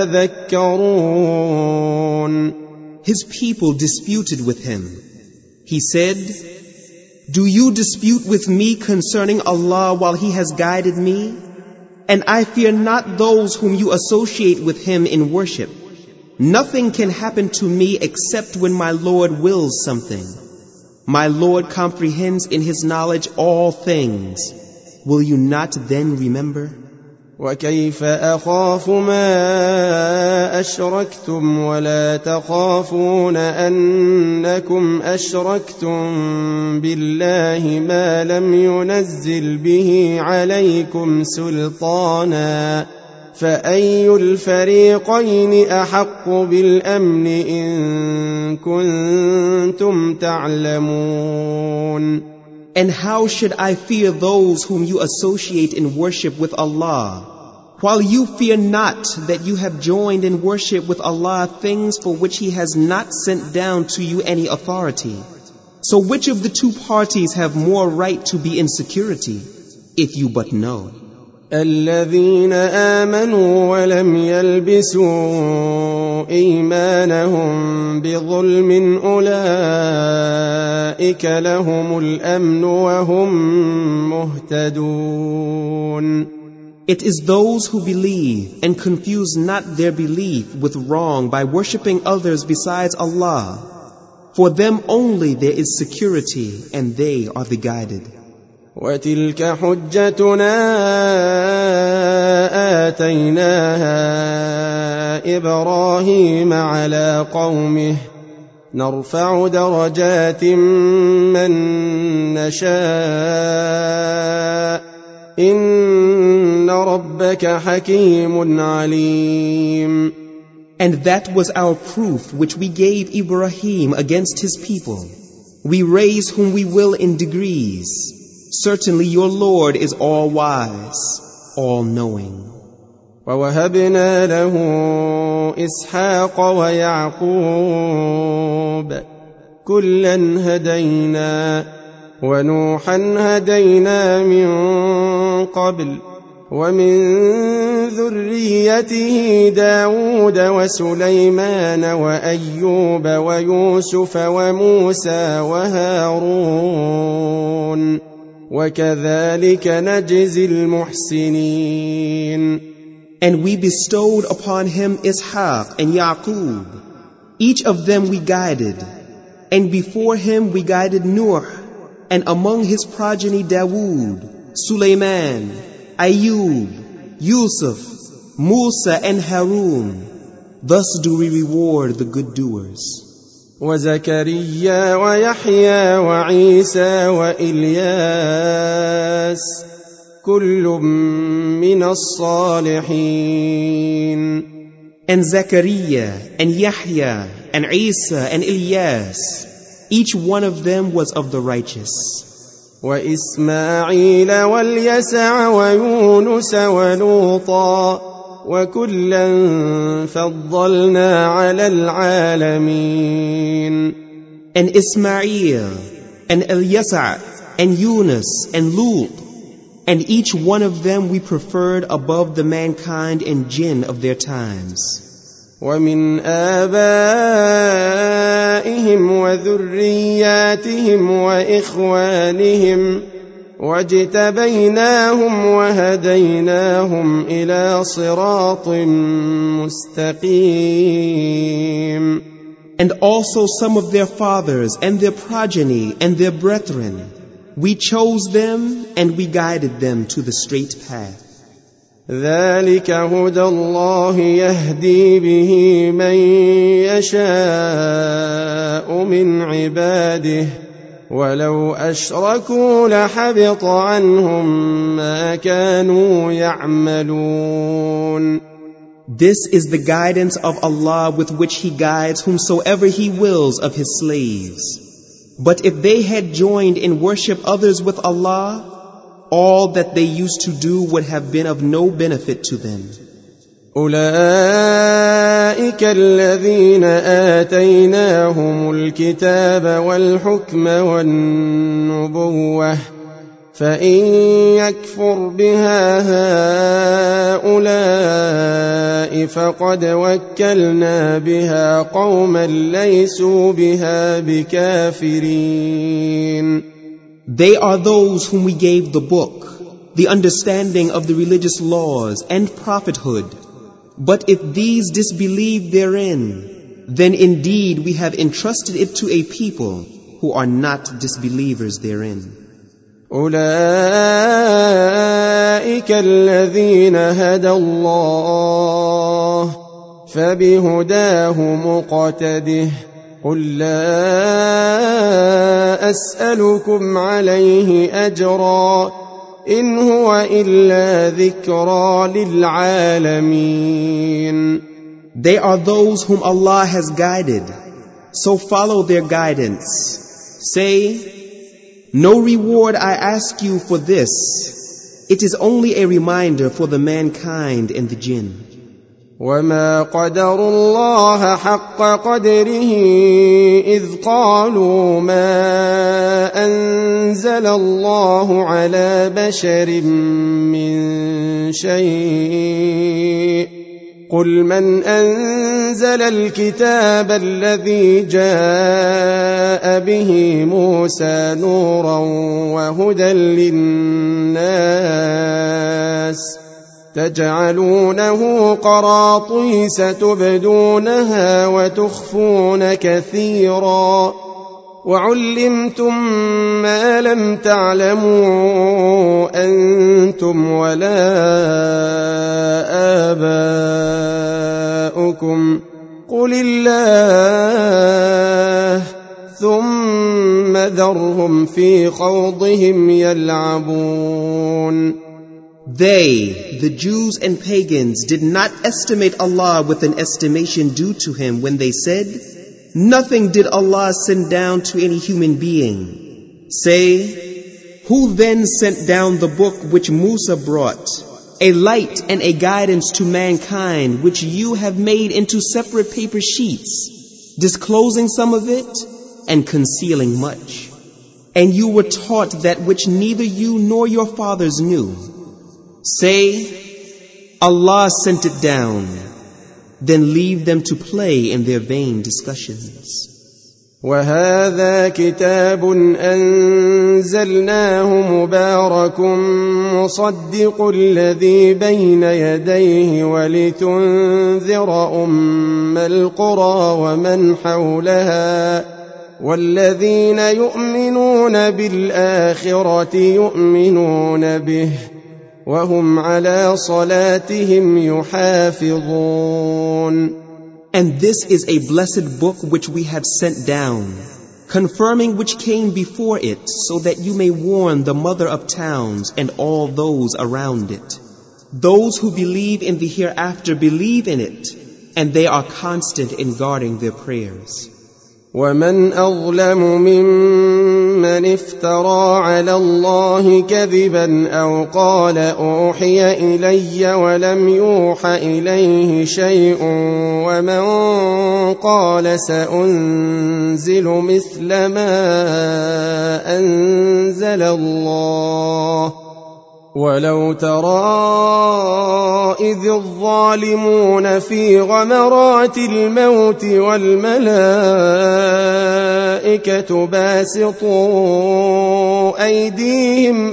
تتذكرون. His people disputed with him. He said, "Do you dispute with me concerning Allah while He has guided me? And I fear not those whom you associate with Him in worship. Nothing can happen to me except when my Lord wills something. My Lord comprehends in His knowledge all things. Will you not then remember?" وكيف أخاف ما أشركتم ولا تخافون أنكم أشركتم بالله ما لم ينزل به عليكم سلطانا فأي الفريقين أحق بالأمن إن كنتم تعلمون. And how should I fear those whom you associate in worship with Allah, while you fear not that you have joined in worship with Allah things for which He has not sent down to you any authority? So which of the two parties have more right to be in security, if you but know? الذين آمنوا ولم يلبسوا إيمانهم بظلم أولئك لهم الأمن وهم مهتدون. It is those who believe and confuse not their belief with wrong by worshipping others besides Allah. For them only there is security, and they are the guided. وتلك حجتنا آتيناها إبراهيم على قومه نرفع درجات من نشاء إن ربك حكيم عليم. And that was our proof which we gave Ibrahim against his people. We raise whom we will in degrees. Certainly your Lord is all-wise, all-knowing. ووهبنا له إسحاق ويعقوب كلا هدينا ونوحا هدينا من قبل ومن ذريته داود وسليمان وأيوب ويوسف وموسى وهارون وكذلك نجزي المحسنين. And we bestowed upon him Ishaq and Yaqub. Each of them we guided. And before him we guided Nuh, and among his progeny Dawood, Sulaiman, Ayub, Yusuf, Musa and Harun. Thus do we reward the good doers. وزكريا ويحيى وعيسى وإلياس كل من الصالحين. And Zechariah and Yahya and Isa and Ilyas, each one of them was of the righteous. وإسماعيل واليسع ويونس ولوطا وكلا فضلنا على العالمين. And Ismail and Ilyasa and Yunus and Lut, and each one of them we preferred above the mankind and jinn of their times. ومن آبائهم وذرياتهم وإخوانهم واجتبيناهم وهديناهم إلى صراط مستقيم. And also some of their fathers and their progeny and their brethren, we chose them and we guided them to the straight path. ذلك هدى الله يهدي به من يشاء من عباده ولو أشركوا لحبط عنهم ما كانوا يعملون. This is the guidance of Allah with which He guides whomsoever He wills of His slaves. But if they had joined in worship others with Allah, all that they used to do would have been of no benefit to them. أولئك الذين آتيناهم الكتاب والحكم والنبوة فإن يكفر بها هؤلاء فقد وكلنا بها قوما ليسوا بها بكافرين. They are those whom we gave the book, the understanding of the religious laws and prophethood. But if these disbelieve therein, then indeed we have entrusted it to a people who are not disbelievers therein. أولئك الذين هدى الله فبهداه مقتده قل لا أسألكم عليه أجرا إن هو إلا ذكرى للعالمين. They are those whom Allah has guided, so follow their guidance. Say, no reward I ask you for this. It is only a reminder for the mankind and the jinn. وما قدروا الله حق قدره إذ قالوا ما أنزل الله على بشر من شيء قل من أنزل الكتاب الذي جاء به موسى نورا وهدى للناس تجعلونه قراطيس تبدونها وتخفون كثيرا وعلمتم ما لم تعلموا أنتم ولا آباؤكم قل الله ثم ذرهم في خوضهم يلعبون. They, the Jews and pagans, did not estimate Allah with an estimation due to Him when they said, "Nothing did Allah send down to any human being." Say, who then sent down the book which Musa brought, a light and a guidance to mankind, which you have made into separate paper sheets, disclosing some of it and concealing much. And you were taught that which neither you nor your fathers knew. Say, Allah sent it down. Then leave them to play in their vain discussions. وهذا كتاب أنزلناه مبارك مصدق الذي بين يديه ولتنذر أم القرى ومن حولها والذين يؤمنون بالآخرة يؤمنون به وهم على صلاتهم يحافظون. And this is a blessed book which we have sent down, confirming which came before it, so that you may warn the mother of towns and all those around it. Those who believe in the hereafter believe in it, and they are constant in guarding their prayers. ومن أظلم ممن افترى على الله كذبا أو قال أوحي إلي ولم يوح إليه شيء ومن قال سأنزل مثل ما أنزل الله ولو ترى إذ الظالمون في غمرات الموت والملائكة باسطوا أيديهم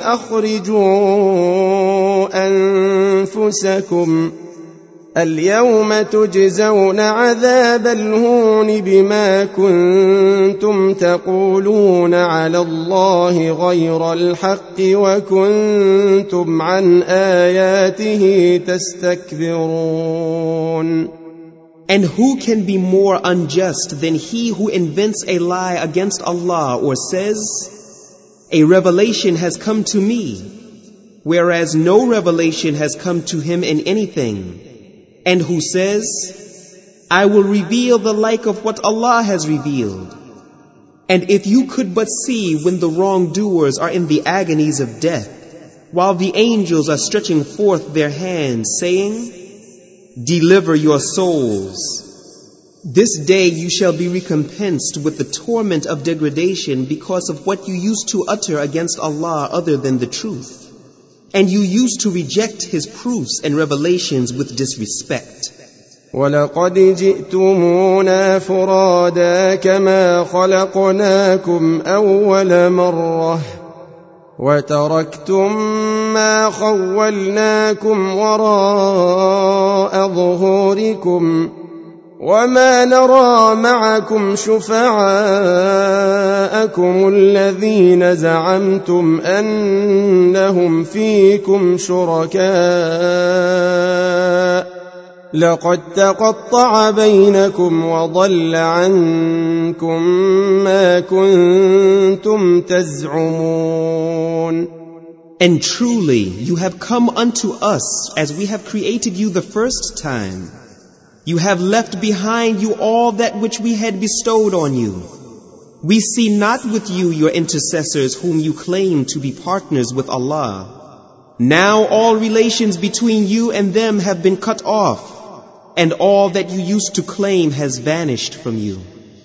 أخرجوا أنفسكم اليوم تجزون عذاب الهون بما كنتم تقولون على الله غير الحق وكنتم عن آياته تستكبرون. And who can be more unjust than he who invents a lie against Allah or says, "A revelation has come to me," whereas no revelation has come to him in anything, and who says, "I will reveal the like of what Allah has revealed." And if you could but see when the wrongdoers are in the agonies of death, while the angels are stretching forth their hands, saying, "Deliver your souls." This day you shall be recompensed with the torment of degradation because of what you used to utter against Allah other than the truth. And you used to reject His proofs and revelations with disrespect. وَلَقَدْ جِئْتُمُونَا فُرَادَى كَمَا خَلَقْنَاكُمْ أَوَّلَ مَرَّةٍ وَتَرَكْتُمْ مَا خَوَّلْنَاكُمْ وَرَاءَ ظُهُورِكُمْ وَمَا نَرَى مَعَكُمْ شُفَعَاءَكُمُ الَّذِينَ زَعَمْتُمْ أَنَّهُمْ فِيكُمْ شُرَكَاءُ لَقَدْ تَقَطَّعَ بَيْنَكُمْ وَضَلَّ عَنكُمْ مَا كُنْتُمْ تَزْعُمُونَ. And truly you have come unto us as we have created you the first time. You have left behind you all that which we had bestowed on you. We see not with you your intercessors whom you claim to be partners with Allah. Now all relations between you and them have been cut off, and all that you used to claim has vanished from you.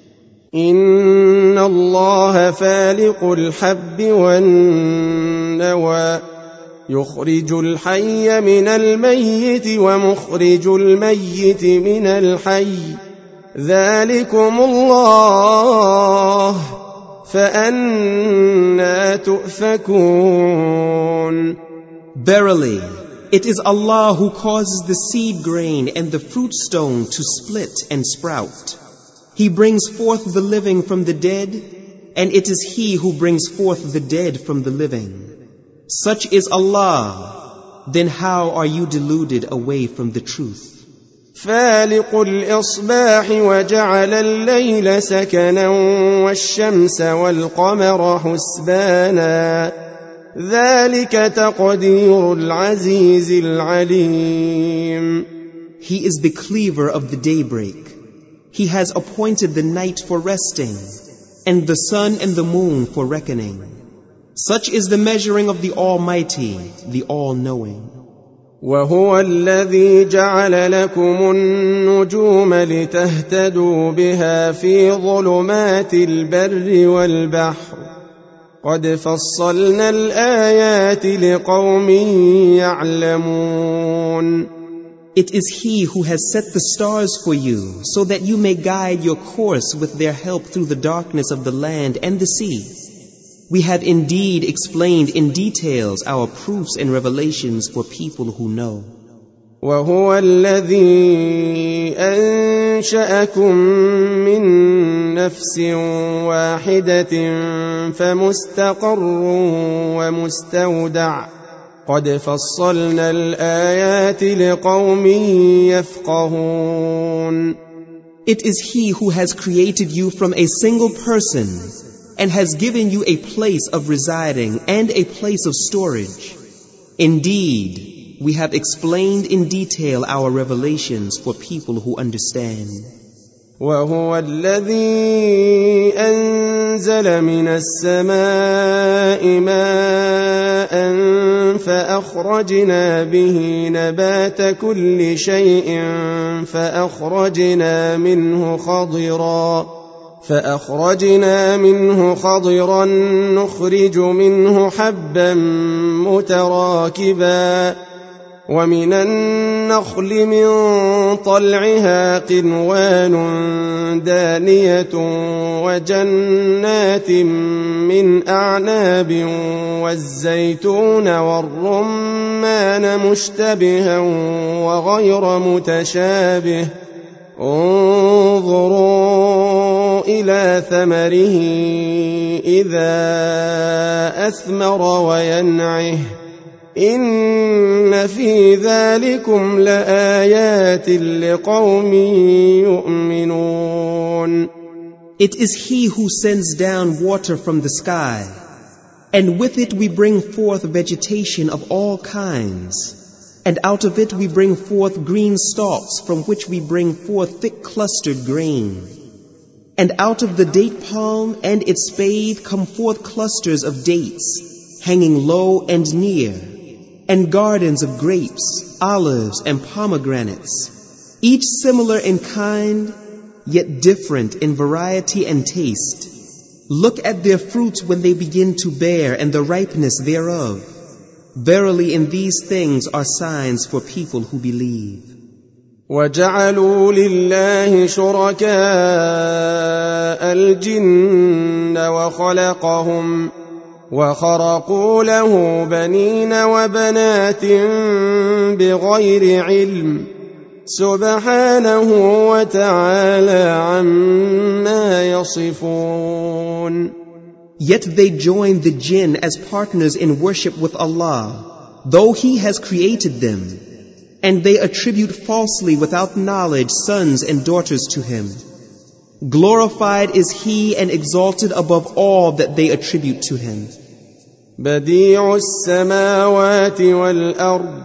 إن الله فالق الحب والنوى يخرج الحي من الميت ومخرج الميت من الحي ذلكم الله فأنى تؤفكون. Verily, it is Allah who causes the seed grain and the fruit stone to split and sprout. He brings forth the living from the dead. and it is He who brings forth the dead from the living. Such is Allah. Then how are you deluded away from the truth? فالق الإصباح وجعل الليل سكنا والشمس والقمر حسبانا ذلك تقدير العزيز العليم. He is the cleaver of the daybreak. He has appointed the night for resting, and the sun and the moon for reckoning. Such is the measuring of the Almighty, the All-Knowing. وهو الذي جعل لكم النجوم لتهتدوا بها في ظلمات البر والبحر قد فصلنا الآيات لقوم يعلمون. It is He who has set the stars for you, so that you may guide your course with their help through the darkness of the land and the sea. We have indeed explained in details our proofs and revelations for people who know. وهو الذي أنشأكم من نفس واحدة فمستقر ومستودع قد فصلنا الآيات لقوم يفقهون. It is He who has created you from a single person and has given you a place of residing and a place of storage. Indeed, we have explained in detail our revelations for people who understand. وهو الذي أنزل من السماء ماء فأخرجنا به نبات كل شيء فأخرجنا منه خضرا نخرج منه حبا متراكبا ومن النخل من طلعها قنوان دانية وجنات من أعناب والزيتون والرمان مشتبها وغير متشابه انظروا إلى ثمره إذا أثمر وينعه إن في ذلكم لآيات لقوم يؤمنون. It is He who sends down water from the sky, and with it we bring forth vegetation of all kinds, and out of it we bring forth green stalks from which we bring forth thick clustered grain. And out of the date palm and its spathe come forth clusters of dates, hanging low and near, and gardens of grapes, olives, and pomegranates, each similar in kind, yet different in variety and taste. Look at their fruits when they begin to bear and the ripeness thereof. Verily in these things are signs for people who believe. وجعلوا لله شركاء الجن وخلقهم وخرقوا له بنين وبنات بغير علم سبحانه وتعالى عما يصفون. Yet they join the jinn as partners in worship with Allah, though He has created them, and they attribute falsely without knowledge sons and daughters to Him. Glorified is He and exalted above all that they attribute to Him. بديع السماوات والأرض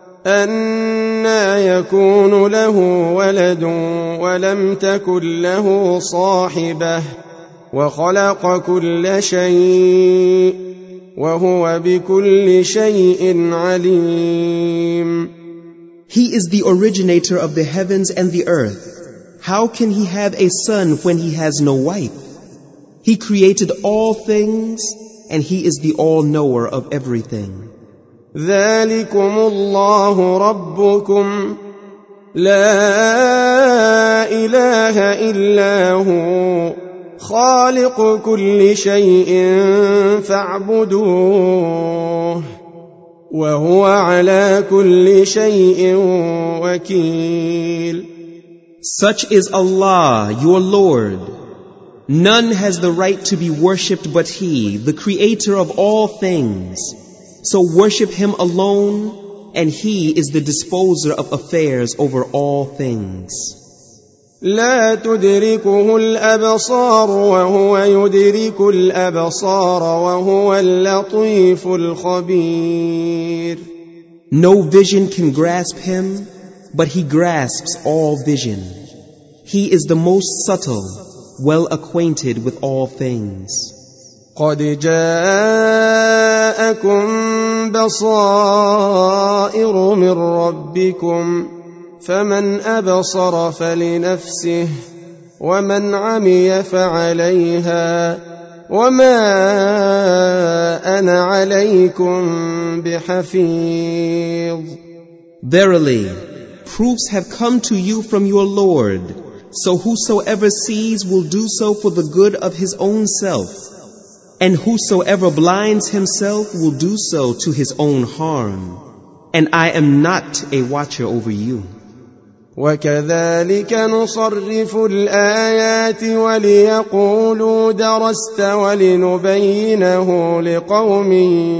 أنى يكون له ولد ولم تكن له صاحبة وخلق كل شيء وهو بكل شيء عليم. He is the originator of the heavens and the earth. How can He have a son when He has no wife? He created all things, and He is the all-knower of everything. ذلكم الله ربكم لا إله إلا هو خالق كل شيء فاعبدوه وهو على كل شيء وكيل. Such is Allah, your Lord. None has the right to be worshipped but He, the Creator of all things. So worship Him alone, and He is the disposer of affairs over all things. لا تدركه الأبصار وهو يدرك الأبصار وهو اللطيف الخبير. No vision can grasp Him, but He grasps all vision. He is the most subtle, well acquainted with all things. قد جاءكم بصائر من ربكم فمن أبصر فلنفسه ومن عمي فعليها وما أنا عليكم بحفيظ. Verily, proofs have come to you from your Lord, so whosoever sees will do so for the good of his own self, and whosoever blinds himself will do so to his own harm, and I am not a watcher over you. وكذلك نصرف الآيات وليقولوا درست ولنبينه لقوم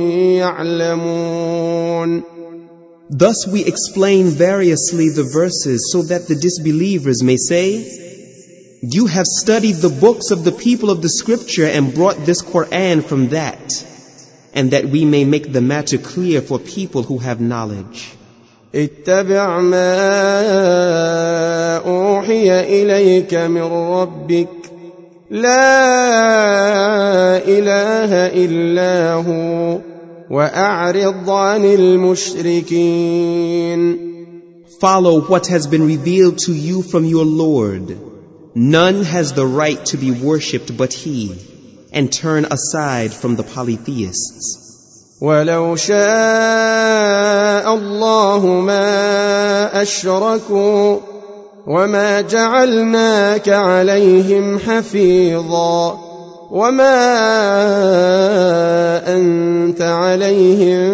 يعلمون. Thus we explain variously the verses so that the disbelievers may say, You have studied the books of the people of the scripture and brought this Quran from that, and that we may make the matter clear for people who have knowledge. اتبع ما أوحي إليك من ربك لا إله إلا هو وأعرض عن المشركين. Follow what has been revealed to you from your Lord. None has the right to be worshipped but He, and turn aside from the polytheists. ولو شاء الله ما أشركوا وما جعلناك عليهم حفيظا وما أنت عليهم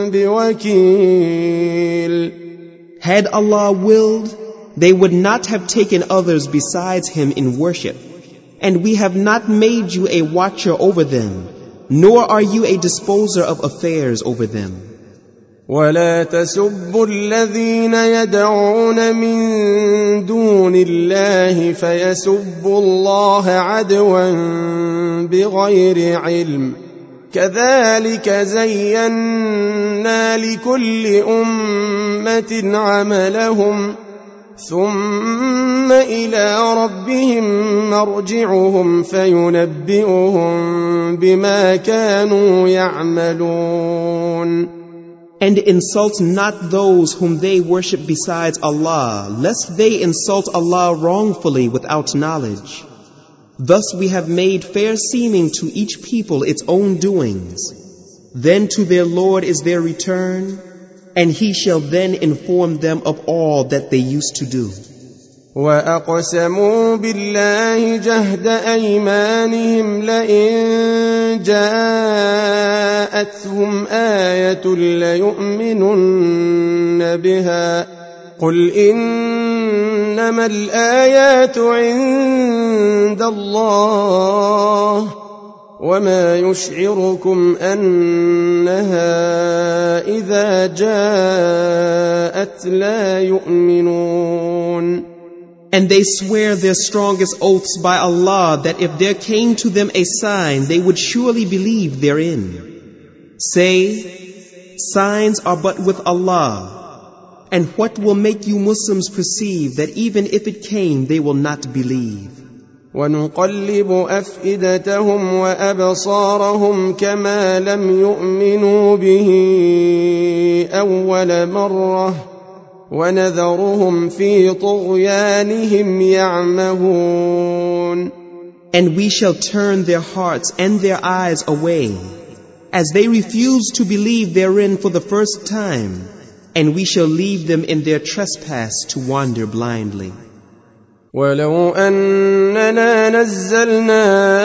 بوكيل. Had Allah willed, they would not have taken others besides Him in worship, and we have not made you a watcher over them, nor are you a disposer of affairs over them. ولا تسبوا الذين يدعون من دون الله فيسبوا الله عدوا بغير علم كذلك زينا لكل أمة عملهم ثم إلى ربهم مرجعهم فينبئهم بما كانوا يعملون. And insult not those whom they worship besides Allah, lest they insult Allah wrongfully without knowledge. Thus we have made fair seeming to each people its own doings. Then to their Lord is their return, and He shall then inform them of all that they used to do. وأقسموا بالله جهد أيمانهم لئن جاءتهم آية ليؤمنن بها قل إنما الآيات عند الله وما يشعركم أنها إذا جاءت لا يؤمنون. And they swear their strongest oaths by Allah that if there came to them a sign, they would surely believe therein. Say, signs are but with Allah. And what will make you Muslims perceive that even if it came, they will not believe? ونقلب أفئدتهم وأبصارهم كما لم يؤمنوا به أول مرة وَنَذَرُهُمْ فِي طُغْيَانِهِمْ يَعْمَهُونَ. And we shall turn their hearts and their eyes away, as they refuse to believe therein for the first time, and we shall leave them in their trespass to wander blindly. ولو أننا نزلنا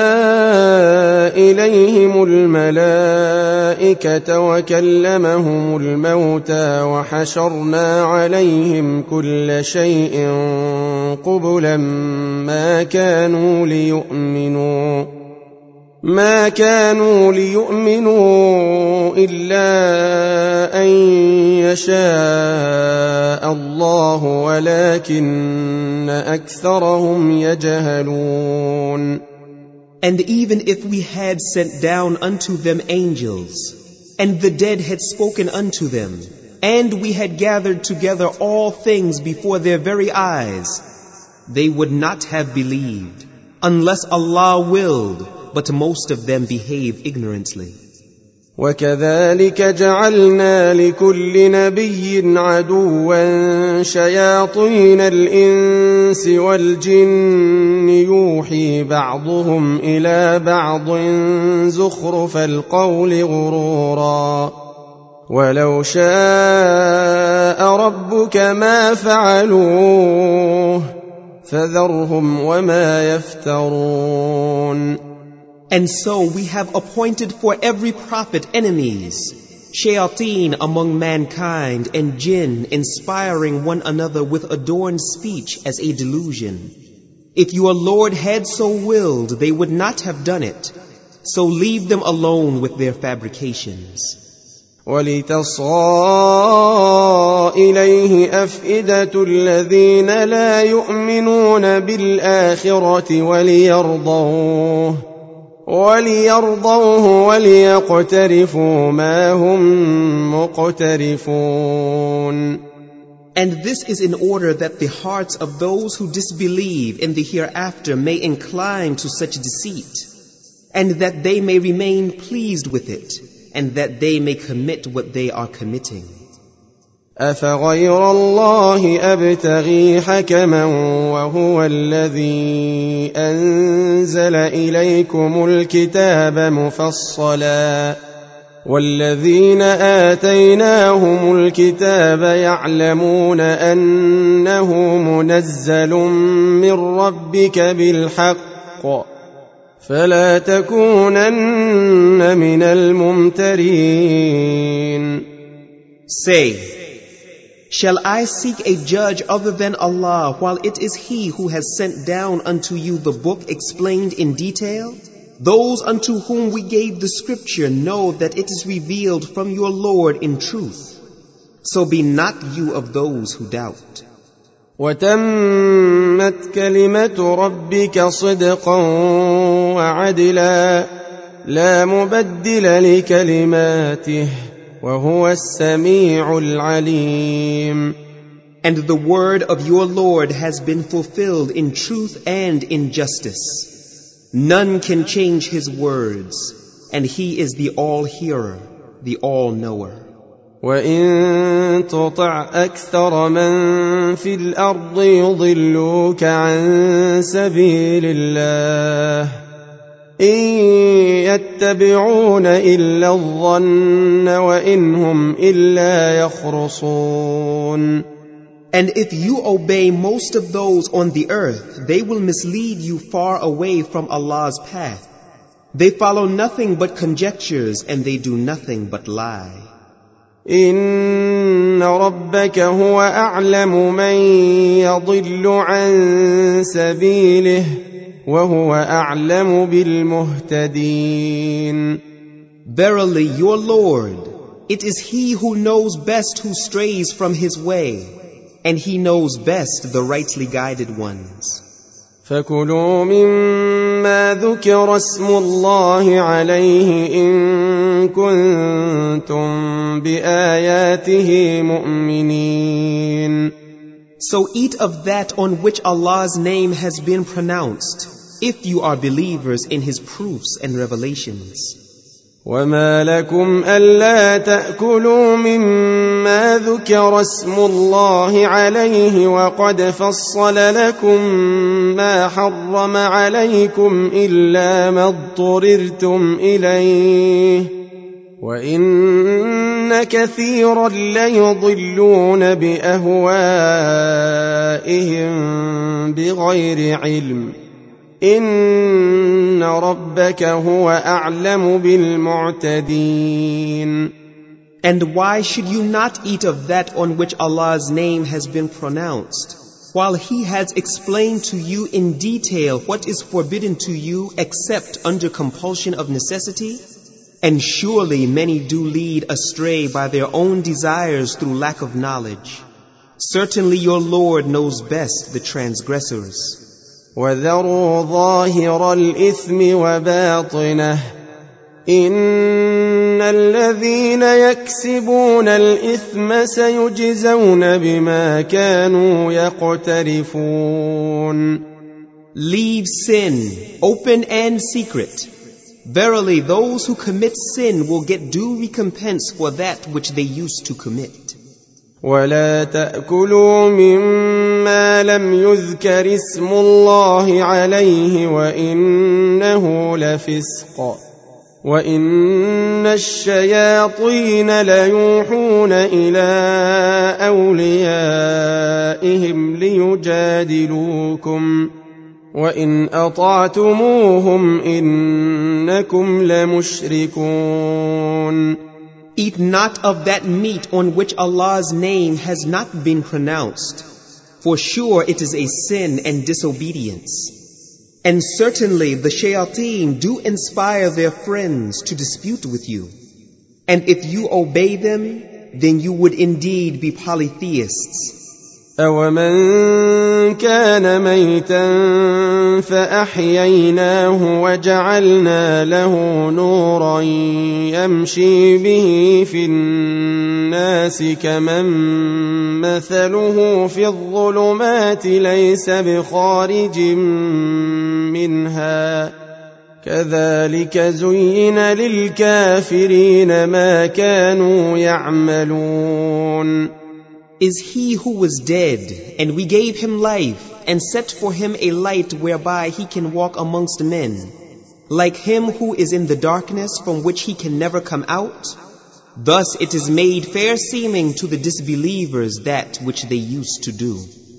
إليهم الملائكة وكلمهم الموتى وحشرنا عليهم كل شيء قبلا ما كانوا ليؤمنوا إلا أن يشاء الله ولكن أكثرهم يجهلون. And even if we had sent down unto them angels, and the dead had spoken unto them, and we had gathered together all things before their very eyes, they would not have believed, unless Allah willed, but most of them behave ignorantly. وكذلك جعلنا لكل نبي عدوا شياطين الإنس والجن يوحي بعضهم إلى بعض زخرف القول غرورا ولو شاء ربك ما فعلوه فذرهم وما يفترون. And so we have appointed for every prophet enemies, shayateen among mankind and jinn inspiring one another with adorned speech as a delusion. If your Lord had so willed, they would not have done it. So leave them alone with their fabrications. وَلِتَصْغَىٰ إِلَيْهِ أَفْئِدَةُ الَّذِينَ لَا يُؤْمِنُونَ بِالْآخِرَةِ وليرضوه وليقترفوا ما هم مقترفون. And this is in order that the hearts of those who disbelieve in the hereafter may incline to such deceit, and that they may remain pleased with it, and that they may commit what they are committing. أفغير الله أبتغي حكما وهو الذي أنزل إليكم الكتاب مفصلا والذين آتيناهم الكتاب يعلمون أنه منزل من ربك بالحق فلا تكونن من الممترين. Say, shall I seek a judge other than Allah while it is He who has sent down unto you the book explained in detail? Those unto whom we gave the scripture know that it is revealed from your Lord in truth. So be not you of those who doubt. وَتَمَّتْ كَلِمَةُ رَبِّكَ صِدْقًا وَعَدْلًا لَا مُبَدِّلَ لِكَلِمَاتِهِ وَهُوَ السَّمِيعُ الْعَلِيمُ. And the word of your Lord has been fulfilled in truth and in justice. None can change His words, and He is the all-hearer, the all-knower. وَإِن تُطِعْ أَكْثَرَ مَن فِي الْأَرْضِ يُضِلُّوكَ عَن سَبِيلِ اللَّهِ إِن يَتَّبِعُونَ إِلَّا الظَّنَّ وَإِنْ هُمْ إِلَّا يَخْرُصُونَ. And if you obey most of those on the earth, they will mislead you far away from Allah's path. They follow nothing but conjectures, and they do nothing but lie. إِنَّ رَبَّكَ هُوَ أَعْلَمُ مَن يَضِلُّ عَن سَبِيلِهِ وَهُوَ أَعْلَمُ بِالْمُهْتَدِينَ. Verily, your Lord, it is He who knows best who strays from His way, and He knows best the rightly guided ones. فَكُلُوا مِمَّا ذُكِرَ اسْمُ اللَّهِ عَلَيْهِ إِن كُنتُم بِآيَاتِهِ مُؤْمِنِينَ. So eat of that on which Allah's name has been pronounced, if you are believers in His proofs and revelations. وَمَا لَكُمْ أَلَّا تَأْكُلُوا مِمَّا ذُكِرَ اسْمُ اللَّهِ عَلَيْهِ وَقَدْ فَصَّلَ لَكُم مَّا حَرَّمَ عَلَيْكُمْ إِلَّا مَا اضْطُرِرْتُمْ إِلَيْهِ وَإِنَّ كَثِيرًا لَّيُضِلُّونَ بِأَهْوَائِهِم بغير علم إن ربك هو أعلم بالمعتدين. And why should you not eat of that on which Allah's name has been pronounced, while He has explained to you in detail what is forbidden to you except under compulsion of necessity? And surely many do lead astray by their own desires through lack of knowledge. Certainly your Lord knows best the transgressors. وَذَرُوا ظَاهِرَ الْإِثْمِ وَبَاطِنَهُ إِنَّ الَّذِينَ يَكْسِبُونَ الْإِثْمَ سَيُجْزَوْنَ بِمَا كَانُوا يَقْتَرِفُونَ. Leave sin, open and secret. Verily, those who commit sin will get due recompense for that which they used to commit. ولا تأكلوا مما لم يذكر اسم الله عليه وإنه لفسق وإن الشياطين ليوحون إلى أوليائهم ليجادلوكم وإن أطعتموهم إنكم لمشركون. Eat not of that meat on which Allah's name has not been pronounced, for sure it is a sin and disobedience. And certainly the shayateen do inspire their friends to dispute with you. And if you obey them, then you would indeed be polytheists. أَوَمَنْ كَانَ مَيْتًا فَأَحْيَيْنَاهُ وَجَعَلْنَا لَهُ نُورًا يَمْشِي بِهِ فِي النَّاسِ كَمَنْ مَثَلُهُ فِي الظُّلُمَاتِ لَيْسَ بِخَارِجٍ مِنْهَا كَذَلِكَ زُيِّنَ لِلْكَافِرِينَ مَا كَانُوا يَعْمَلُونَ. Is he who was dead, and we gave him life, and set for him a light whereby he can walk amongst men, like him who is in the darkness from which he can never come out? Thus it is made fair seeming to the disbelievers that which they used to do.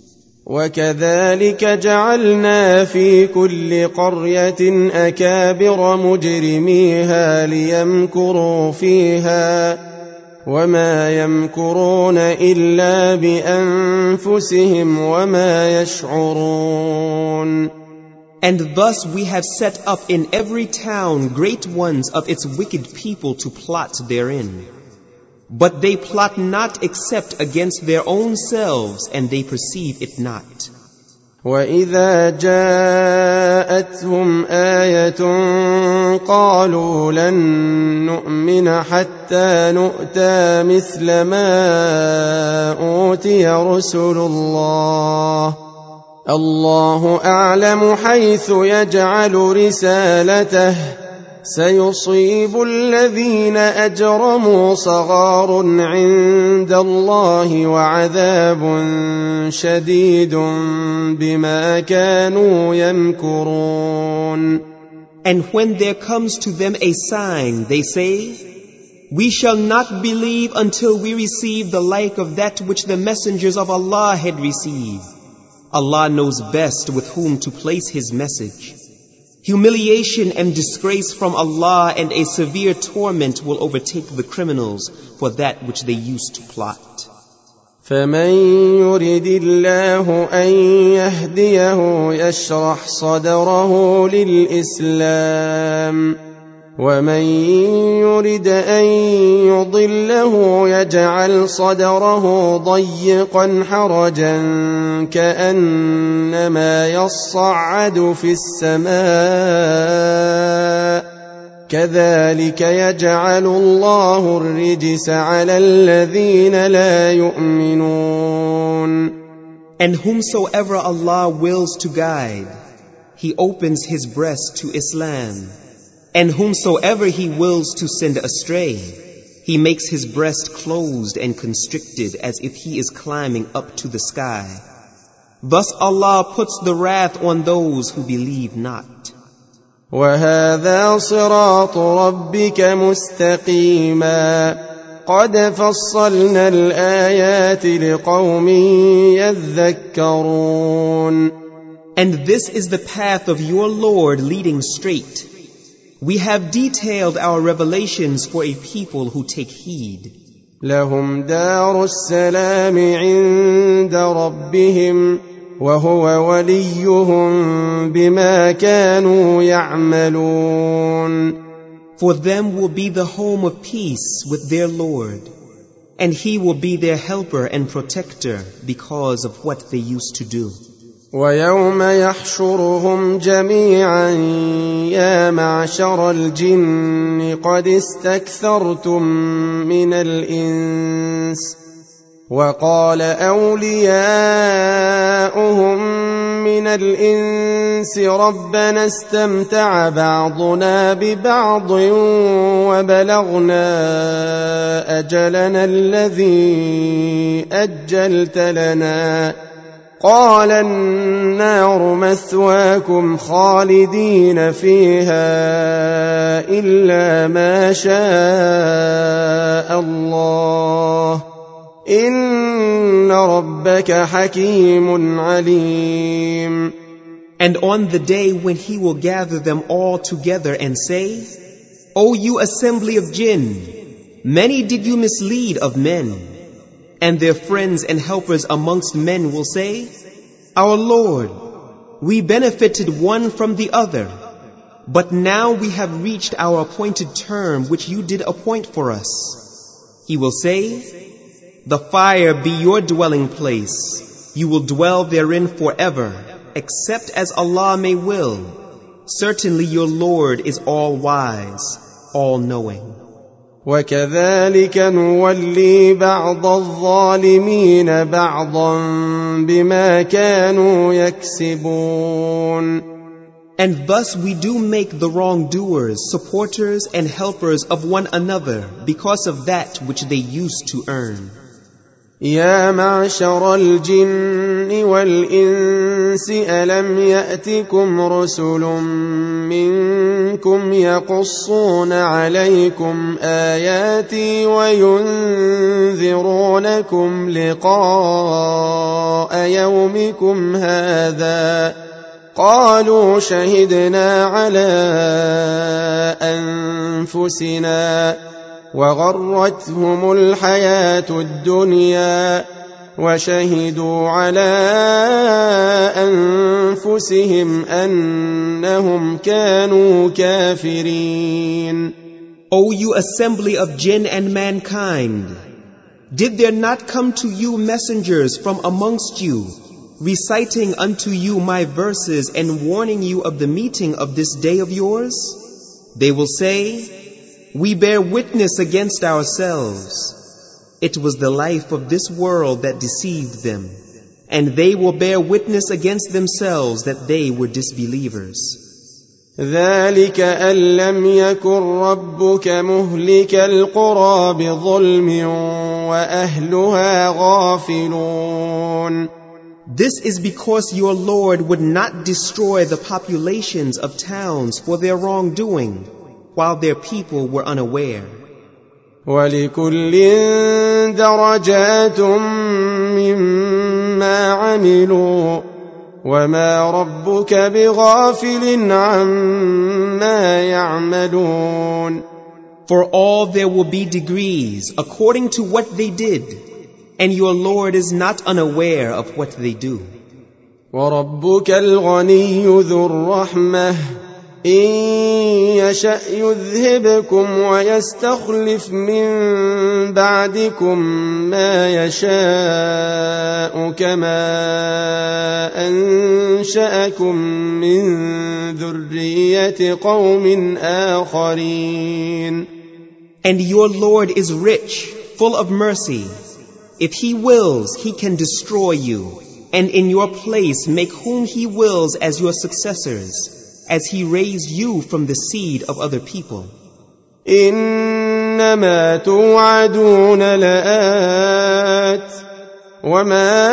وَكَذَلِكَ جَعَلْنَا فِي كُلِّ قَرْيَةٍ أَكَابِرَ مُجْرِمِيهَا لِيَمْكُرُوا فِيهَا وَمَا يَمْكُرُونَ إِلَّا بِأَنفُسِهِمْ وَمَا يَشْعُرُونَ. And thus we have set up in every town great ones of its wicked people to plot therein. But they plot not except against their own selves, and they perceive it not. وَإِذَا جَاءَتْهُمْ آيَةٌ قَالُوا لَن نُّؤْمِنَ حَتَّى نُؤْتَىٰ مِثْلَ مَا أُوتِيَ رُسُلُ اللَّهِ اللَّهُ أَعْلَمُ حَيْثُ يَجْعَلُ رِسَالَتَهُ سيصيب الذين أجرموا صغار عند الله وعذاب شديد بما كانوا يمكرون. And when there comes to them a sign, they say, "We shall not believe until we receive the like of that which the messengers of Allah had received." Allah knows best with whom to place His message. Humiliation and disgrace from Allah and a severe torment will overtake the criminals for that which they used to plot. فَمَن يُرِدِ اللَّهُ أَن يَهْدِيَهُ يَشْرَحْ صَدْرَهُ لِلْإِسْلَامِ وَمَن يُرِدْ أَن يُضِلَّهُ يَجْعَلْ صَدْرَهُ ضَيِّقًا حَرَجًا كَأَنَّمَا يَصَّعَّدُ فِي السَّمَاءِ كَذَلِكَ يَجْعَلُ اللَّهُ الرِّجْسَ عَلَى الَّذِينَ لَا يُؤْمِنُونَ. And whomsoever Allah wills to guide, He opens his breast to Islam. And whomsoever He wills to send astray, He makes his breast closed and constricted as if he is climbing up to the sky. Thus Allah puts the wrath on those who believe not. وَهَذَا صِرَاطُ رَبِّكَ مُسْتَقِيمًا قَدْ فَصَّلْنَا الْآيَاتِ لِقَوْمٍ يَذَّكَّرُونَ. And this is the path of your Lord leading straight. We have detailed our revelations for a people who take heed. لهم دار السلام عند ربهم وهو وليهم بما كانوا يعملون. For them will be the home of peace with their Lord, and He will be their helper and protector because of what they used to do. ويوم يحشرهم جميعا يا معشر الجن قد استكثرتم من الإنس وقال أولياؤهم من الإنس ربنا استمتع بعضنا ببعض وبلغنا أجلنا الذي أجلت لنا قال النار مثواكم خالدين فيها إلا ما شاء الله إن ربك حكيم عليم. And on the day when He will gather them all together and say, O you assembly of jinn, many did you mislead of men. And their friends and helpers amongst men will say, Our Lord, we benefited one from the other, but now we have reached our appointed term which you did appoint for us. He will say, The fire be your dwelling place. You will dwell therein forever, except as Allah may will. Certainly your Lord is all-wise, all-knowing. وكذلك نولي بعض الظالمين بعضا بما كانوا يكسبون. And thus we do make the wrongdoers supporters and helpers of one another because of that which they used to earn. يا معشر الجن والإنس ألم يأتكم رسل منكم يقصون عليكم آياتي وينذرونكم لقاء يومكم هذا قالوا شهدنا على أنفسنا وغرتهم الحياة الدنيا وشهدوا على أنفسهم أنهم كانوا كافرين. O you assembly of jinn and mankind, did there not come to you messengers from amongst you, reciting unto you my verses and warning you of the meeting of this day of yours? They will say, We bear witness against ourselves. It was the life of this world that deceived them, and they will bear witness against themselves that they were disbelievers. ذلك أن لم يكن ربك مهلك القرى بظلم وأهلها غافلون. This is because your Lord would not destroy the populations of towns for their wrongdoing, while their people were unaware. وَلِكُلٍّ دَرَجَاتٌ مِّمَّا عَمِلُوا وَمَا رَبُّكَ بِغَافِلٍ عَمَّا يَعْمَلُونَ. For all there will be degrees according to what they did, and your Lord is not unaware of what they do. وَرَبُّكَ الْغَنِيُّ ذُو الرَّحْمَةِ إن يشأ يذهبكم ويستخلف من بعدكم ما يشاء كما أنشأكم من ذرية قوم آخرين. And your Lord is rich, full of mercy. If He wills, He can destroy you, and in your place make whom He wills as your successors, as He raised you from the seed of other people. إنما توعدون لآت وما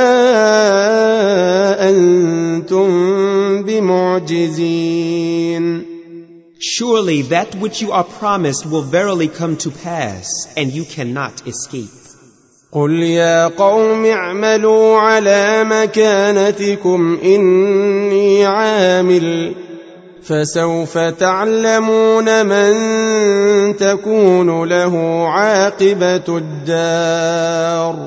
أنتم بمعجزين. Surely that which you are promised will verily come to pass, and you cannot escape. قل يا قوم اعملوا على مكانتكم إني عامل فسوف تعلمون من تكون له عاقبة الدار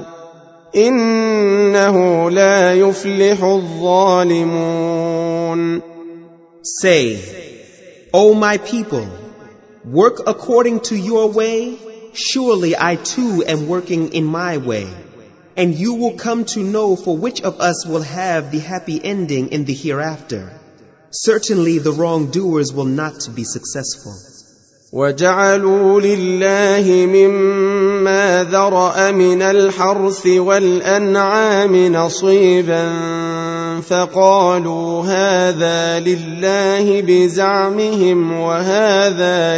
إنه لا يفلح الظالمون. Say, O my people, work according to your way. Surely I too am working in my way. And you will come to know for which of us will have the happy ending in the hereafter. Certainly the wrongdoers will not be successful. وَجَعَلُوا لِلَّهِ مِمَّا ذَرَأَ مِنَ الْحَرْثِ وَالْأَنْعَامِ نَصِيبًا فَقَالُوا هَذَا لِلَّهِ بِزَعْمِهِمْ وَهَذَا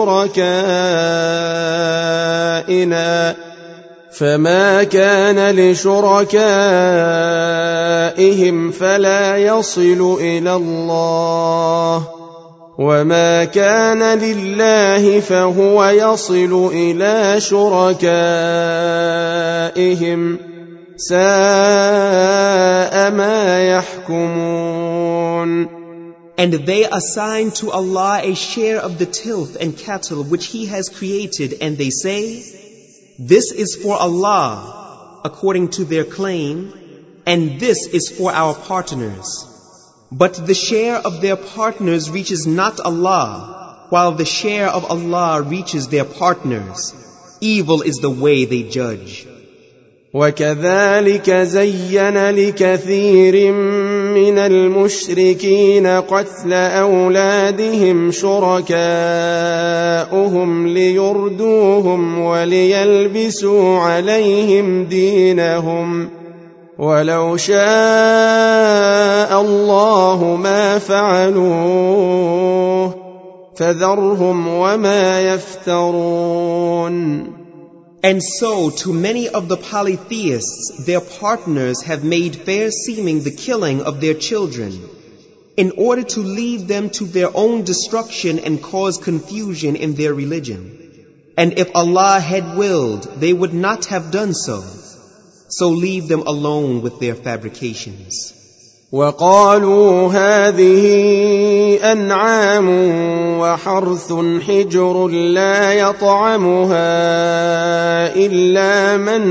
لِشُرَكَائِنَا فَمَا كَانَ لِشُرَكَائِهِمْ فَلَا يَصِلُ إِلَى اللَّهِ وَمَا كَانَ لِلَّهِ فَهُوَ يَصِلُ إِلَى شُرَكَائِهِمْ سَاءَ مَا يَحْكُمُونَ. And they assign to Allah a share of the tilth and cattle which He has created, and they say, this is for Allah, according to their claim, and this is for our partners. But the share of their partners reaches not Allah, while the share of Allah reaches their partners. Evil is the way they judge. وَكَذَلِكَ زَيَّنَ لِكَثِيرٍ مِّنَ الْمُشْرِكِينَ قَتْلَ أَوْلَادِهِمْ شُرَكَاؤُهُمْ لِيُرْدُوهُمْ وَلِيَلْبِسُوا عَلَيْهِمْ دِينَهُمْ وَلَوْ شَاءَ اللَّهُ مَا فَعَلُوهُ فَذَرْهُمْ وَمَا يَفْتَرُونَ. And so to many of the polytheists, their partners have made fair seeming the killing of their children, in order to lead them to their own destruction and cause confusion in their religion. And if Allah had willed, they would not have done so. So leave them alone with their fabrications. وَقَالُوا هَذِهِ أَنْعَامٌ وَحَرْثٌ حِجْرٌ لَّا يَطْعَمُهَا إِلَّا مَن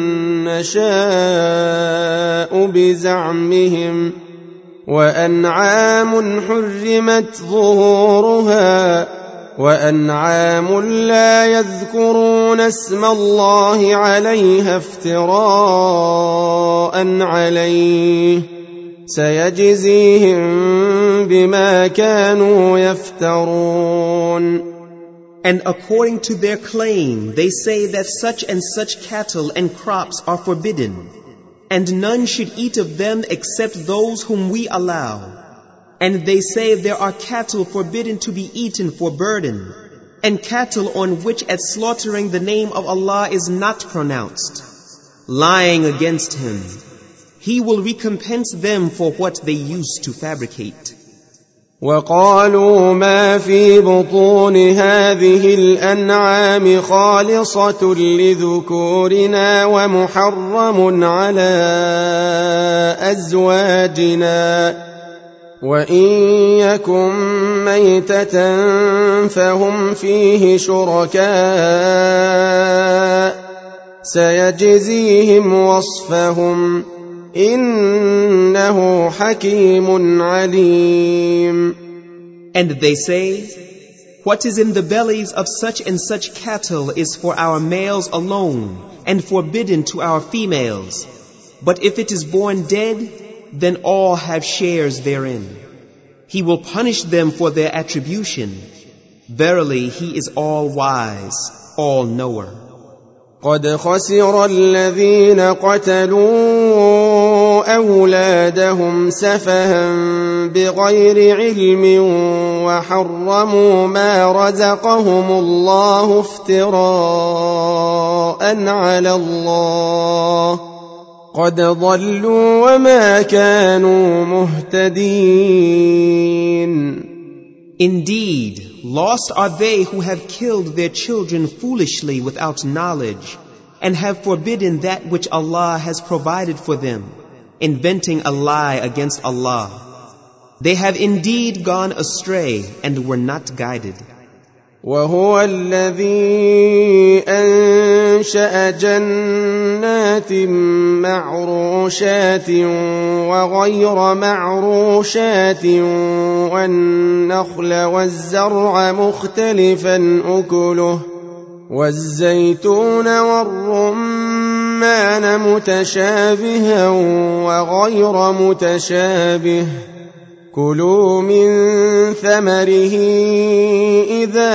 نَّشَاءُ بِزَعْمِهِمْ وَأَنْعَامٌ حُرِّمَتْ ظُهُورُهَا وَأَنْعَامٌ لَّا يَذْكُرُونَ اسْمَ اللَّهِ عَلَيْهَا افْتِرَاءً عَلَيْهِ سَيَجْزِيهِم بِمَا كَانُوا يَفْتَرُونَ. And according to their claim, they say that such and such cattle and crops are forbidden, and none should eat of them except those whom we allow. And they say there are cattle forbidden to be eaten for burden, and cattle on which at slaughtering the name of Allah is not pronounced. Lying against Him, He will recompense them for what they used to fabricate. وَقَالُوا مَا فِي بُطُونِ هَذِهِ الْأَنْعَامِ خَالِصَةٌ لِذُكُورِنَا وَمُحَرَّمٌ عَلَى أَزْوَاجِنَا وَإِن يَكُن مَّيْتَةً فَهُمْ فِيهِ شُرَكَاءُ سَيَجْزِيهِمْ وَصْفَهُمْ إِنَّهُ حَكِيمٌ عَلِيمٌ. And they say, what is in the bellies of such and such cattle is for our males alone, and forbidden to our females. But if it is born dead, then all have shares therein. He will punish them for their attribution. Verily, He is all-wise, all-knower. قد خسر الذين قتلوا أولادهم سفها بغير علم وحرموا ما رزقهم الله افتراء على الله قد ضلوا وما كانوا مهتدين. Indeed, lost are they who have killed their children foolishly without knowledge, and have forbidden that which Allah has provided for them, inventing a lie against Allah. They have indeed gone astray and were not guided. وهو الذي أنشأ جنات معروشات وغير معروشات والنخل والزرع مختلفا أكله والزيتون والرمان متشابها وغير متشابه كلوا من ثمره إذا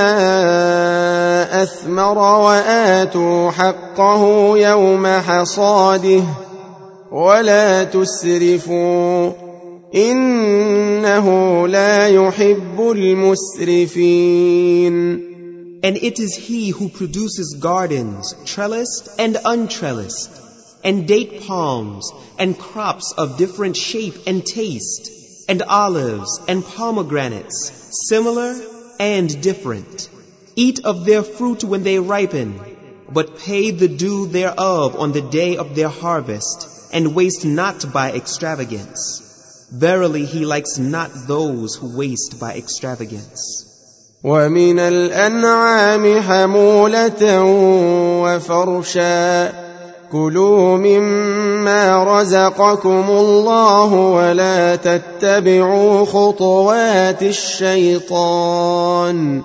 أثمر وآتوا حقه يوم حصاده ولا تسرفوا إنه لا يحب المسرفين. And it is He who produces gardens, trellised and untrellised, and date palms, and crops of different shape and taste, and olives and pomegranates, similar and different. Eat of their fruit when they ripen, but pay the due thereof on the day of their harvest, and waste not by extravagance. Verily, He likes not those who waste by extravagance. ومن الأنعام حمولة وفرشا كلوا مما رزقكم الله ولا تتبعوا خطوات الشيطان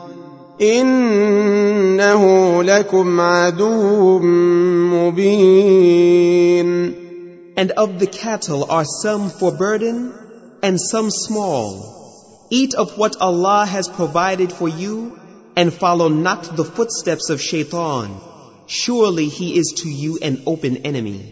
إنه لكم عدو مبين. And of the cattle are some for burden and some small. Eat of what Allah has provided for you and follow not the footsteps of shaitan. Surely he is to you an open enemy.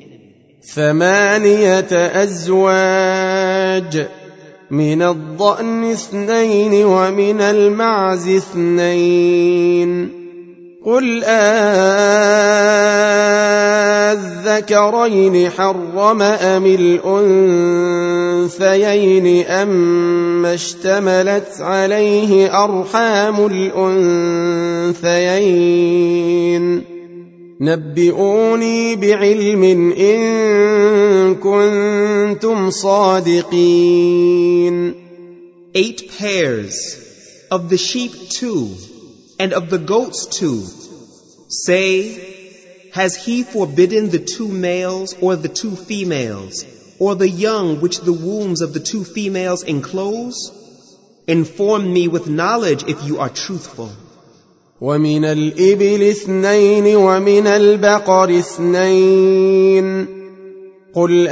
8 أزواج من الضأن 2 ومن المعز 2 قل أذكرين حرم أم الأنثيين أما اشتملت عليه أرحام الأنثيين نبئوني بعلم إن كنتم صادقين. 8 pairs, of the sheep 2, and of the goats 2. Say, has He forbidden the 2 males or the 2 females, or the young which the wombs of the 2 females enclose? Inform me with knowledge if you are truthful. ومن الإبل 2 ومن البقر 2 قل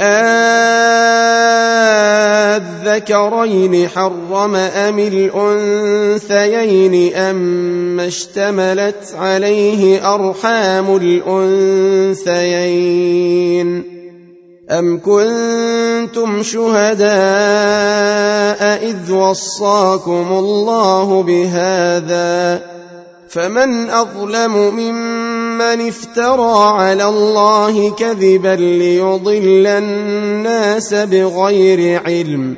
أذكرين حرم أم الأنثيين أما اشتملت عليه أرحام الأنثيين أم كنتم شهداء إذ وصاكم الله بهذا فمن أظلم ممن افترى على الله كذبا ليضل الناس بغير علم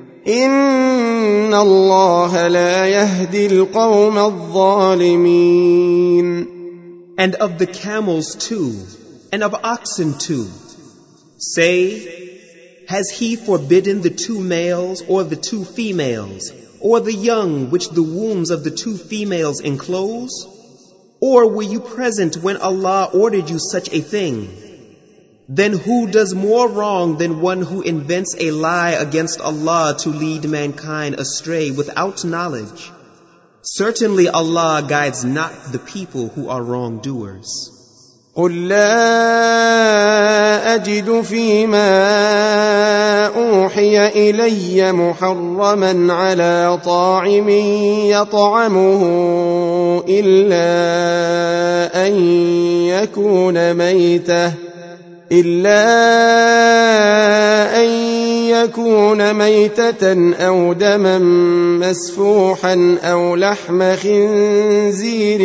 إن الله لا يهدي القوم الظالمين. And of the camels 2, and of oxen 2. Say, has He forbidden the 2 males or the 2 females, or the young which the wombs of the 2 females enclose? Or were you present when Allah ordered you such a thing? Then who does more wrong than one who invents a lie against Allah to lead mankind astray without knowledge? Certainly Allah guides not the people who are wrongdoers. قل لا أجد فيما أوحي إلي محرما على طاعم يطعمه إلا أن يكون ميتة أو دما مسفوحا أو لحم خنزير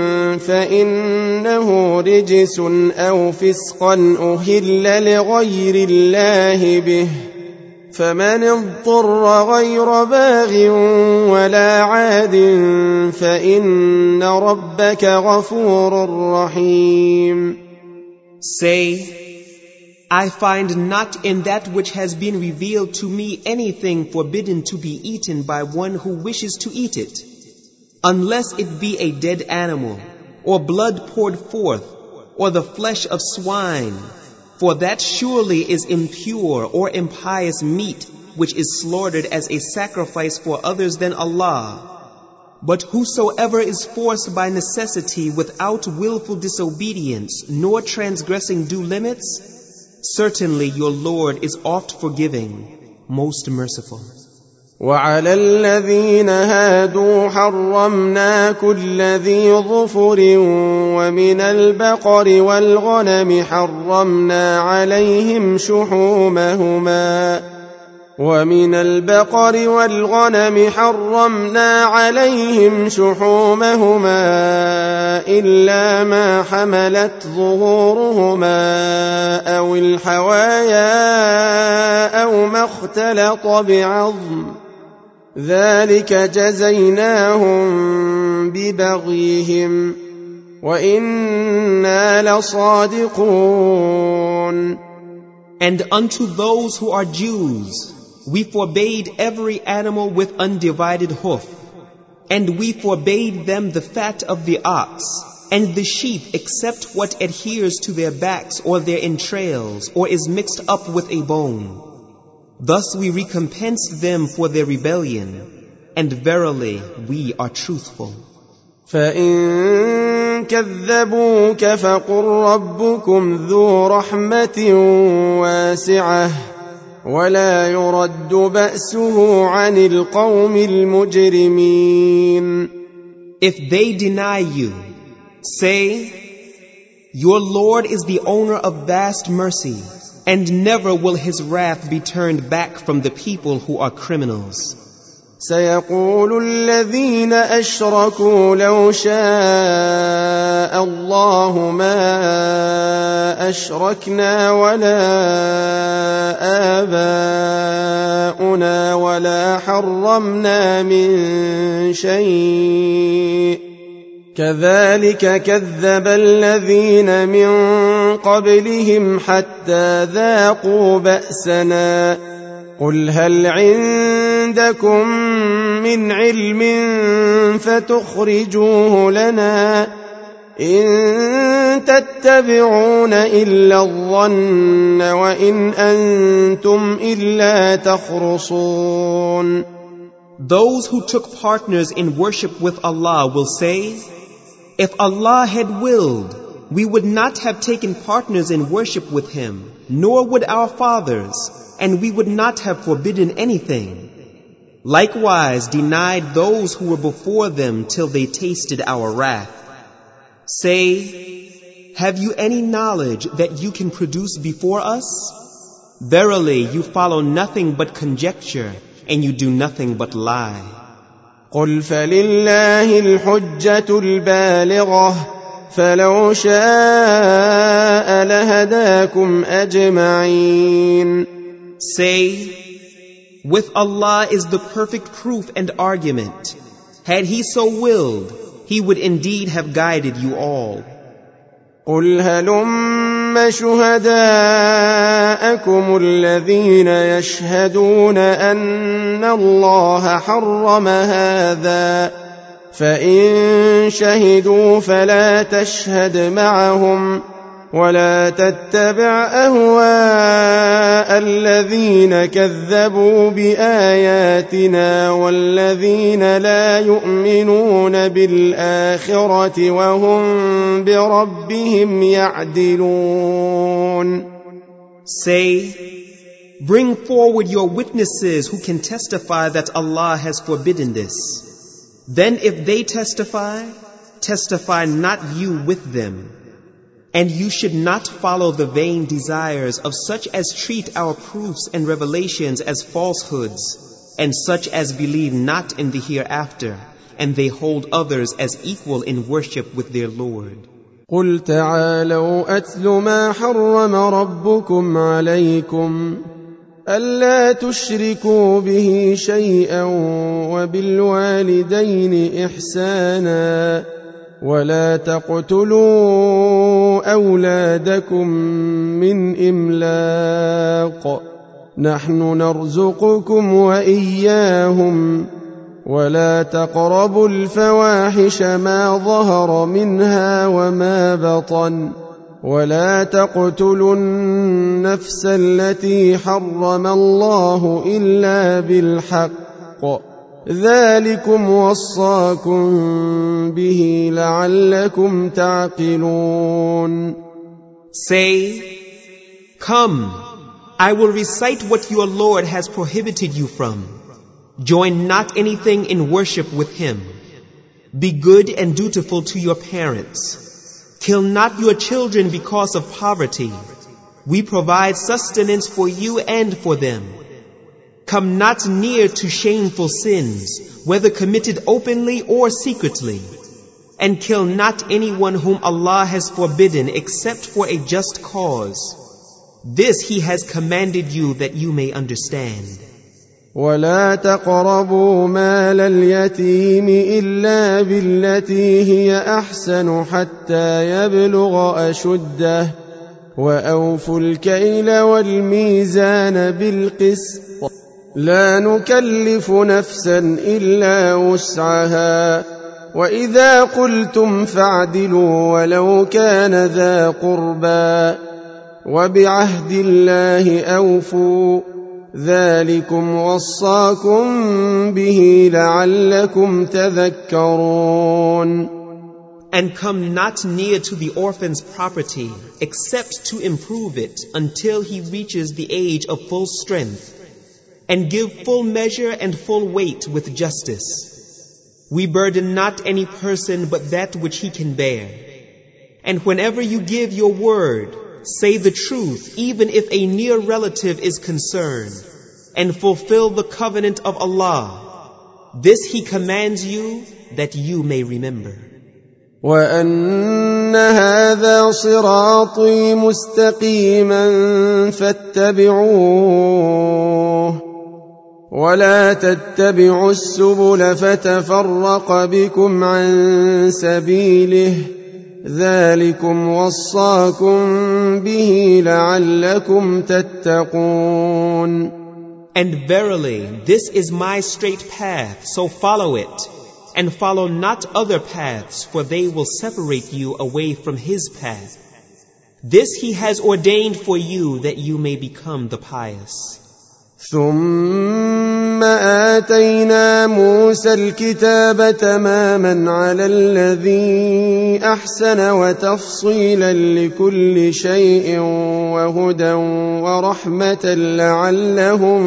فإنه رجس أو فسقا أهل لغير الله به فمن اضطر غير باغ ولا عاد فإن ربك غفور رحيم. Say, I find not in that which has been revealed to me anything forbidden to be eaten by one who wishes to eat it, unless it be a dead animal, or blood poured forth, or the flesh of swine, for that surely is impure or impious meat, which is slaughtered as a sacrifice for others than Allah. But whosoever is forced by necessity without willful disobedience, nor transgressing due limits, certainly your Lord is oft forgiving, most merciful. وعلى الذين هادوا حرمنا كل ذي ظفر ومن البقر والغنم حرمنا عليهم شحومهما إلا ما حملت ظهورهما أو الحوايا أو ما اختلط بعظم ذلك جزيناهم ببغيهم وإنا لصادقون. And unto those who are Jews, we forbade every animal with undivided hoof, and we forbade them the fat of the ox, and the sheep except what adheres to their backs or their entrails, or is mixed up with a bone. Thus we recompensed them for their rebellion, and verily we are truthful. فإن كذبوك فقل ربكم ذو رحمة واسعة ولا يرد بأسه عن القوم المجرمين. If they deny you, say, your Lord is the owner of vast mercy, and never will his wrath be turned back from the people who are criminals. سيقول الذين أشركوا لو شاء الله ما أشركنا ولا آباؤنا ولا حرمنا من شيء كذلك كذب الذين من قبلهم حتى ذاقوا بأسنا قل هل عندكم من علم فتخرجوه لنا إن تتبعون إلا الظن وإن أنتم إلا تخرصون. Those who took partners in worship with Allah will say, if Allah had willed, we would not have taken partners in worship with Him, nor would our fathers, and we would not have forbidden anything. Likewise denied those who were before them till they tasted our wrath. Say, have you any knowledge that you can produce before us? Verily, you follow nothing but conjecture, and you do nothing but lie. قل فلله الحجة البالغة فلو شاء لهداكم أجمعين. Say, with Allah is the perfect proof and argument. Had He so willed, He would indeed have guided you all. قل هلم شهداءكم الذين يشهدون أن الله حرم هذا فإن شهدوا فلا تشهد معهم ولا تتبع أهواء الذين كذبوا بآياتنا والذين لا يؤمنون بالآخرة وهم بربهم يعدلون. Say, bring forward your witnesses who can testify that Allah has forbidden this. Then if they testify, testify not you with them. And you should not follow the vain desires of such as treat our proofs and revelations as falsehoods, and such as believe not in the hereafter, and they hold others as equal in worship with their Lord. قل تعالوا أتل ما حرم ربكم عليكم ألا تشركوا به شيئا وبالوالدين إحسانا ولا تقتلوا أولادكم من إملاق نحن نرزقكم وإياهم ولا تقربوا الفواحش ما ظهر منها وما بطن ولا تقتلوا النفس التي حرم الله إلا بالحق ذلكم وصاكم به لعلكم تعقلون. Say, come, I will recite what your Lord has prohibited you from. Join not anything in worship with him. Be good and dutiful to your parents. Kill not your children because of poverty. We provide sustenance for you and for them. Come not near to shameful sins, whether committed openly or secretly. And kill not anyone whom Allah has forbidden except for a just cause. This He has commanded you that you may understand. ولا تقربوا مال اليتيم إلا بالتي هي أحسن حتى يبلغ أشده وأوفوا الكيل والميزان بالقسط لا نكلف نفسا إلا وسعها وإذا قلتم فاعدلوا ولو كان ذا قربى وبعهد الله أوفوا ذلكم وصاكم به لعلكم تذكرون. And come not near to the orphan's property except to improve it until he reaches the age of full strength, and give full measure and full weight with justice. We burden not any person but that which he can bear. And whenever you give your word, say the truth even if a near relative is concerned, and fulfill the covenant of Allah. This He commands you that you may remember. وَأَنَّ هَذَا صِرَاطِي مُسْتَقِيمًا فَاتَّبِعُوهُ وَلَا تَتَّبِعُوا السُّبُلَ فَتَفَرَّقَ بِكُمْ عَن سَبِيلِهِ ذَلِكُمْ وَصَّاكُمْ بِهِ لَعَلَّكُمْ تَتَّقُونَ. And verily, this is my straight path, so follow it, and follow not other paths, for they will separate you away from His path. This He has ordained for you that you may become the pious. ثم آتينا موسى الكتاب تماما على الذي أحسن وتفصيلا لكل شيء وهدى ورحمة لعلهم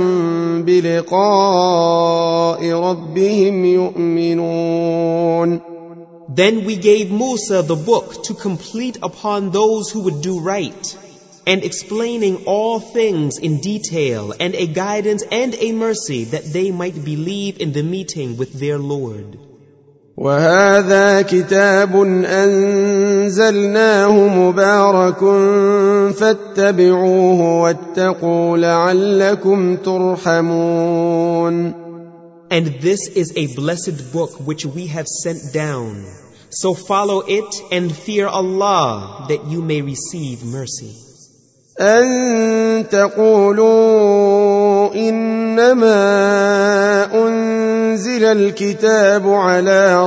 بلقاء ربهم يؤمنون. Then we gave Musa the book to complete upon those who would do right, and explaining all things in detail, and a guidance and a mercy that they might believe in the meeting with their Lord. وَهَذَا كِتَابٌ أَنزَلْنَاهُ مُبَارَكٌ فَاتَّبِعُوهُ وَاتَّقُوا لَعَلَّكُمْ تُرْحَمُونَ. And this is a blessed book which we have sent down. So follow it and fear Allah that you may receive mercy. أن تقولوا إنما أنزل الكتاب على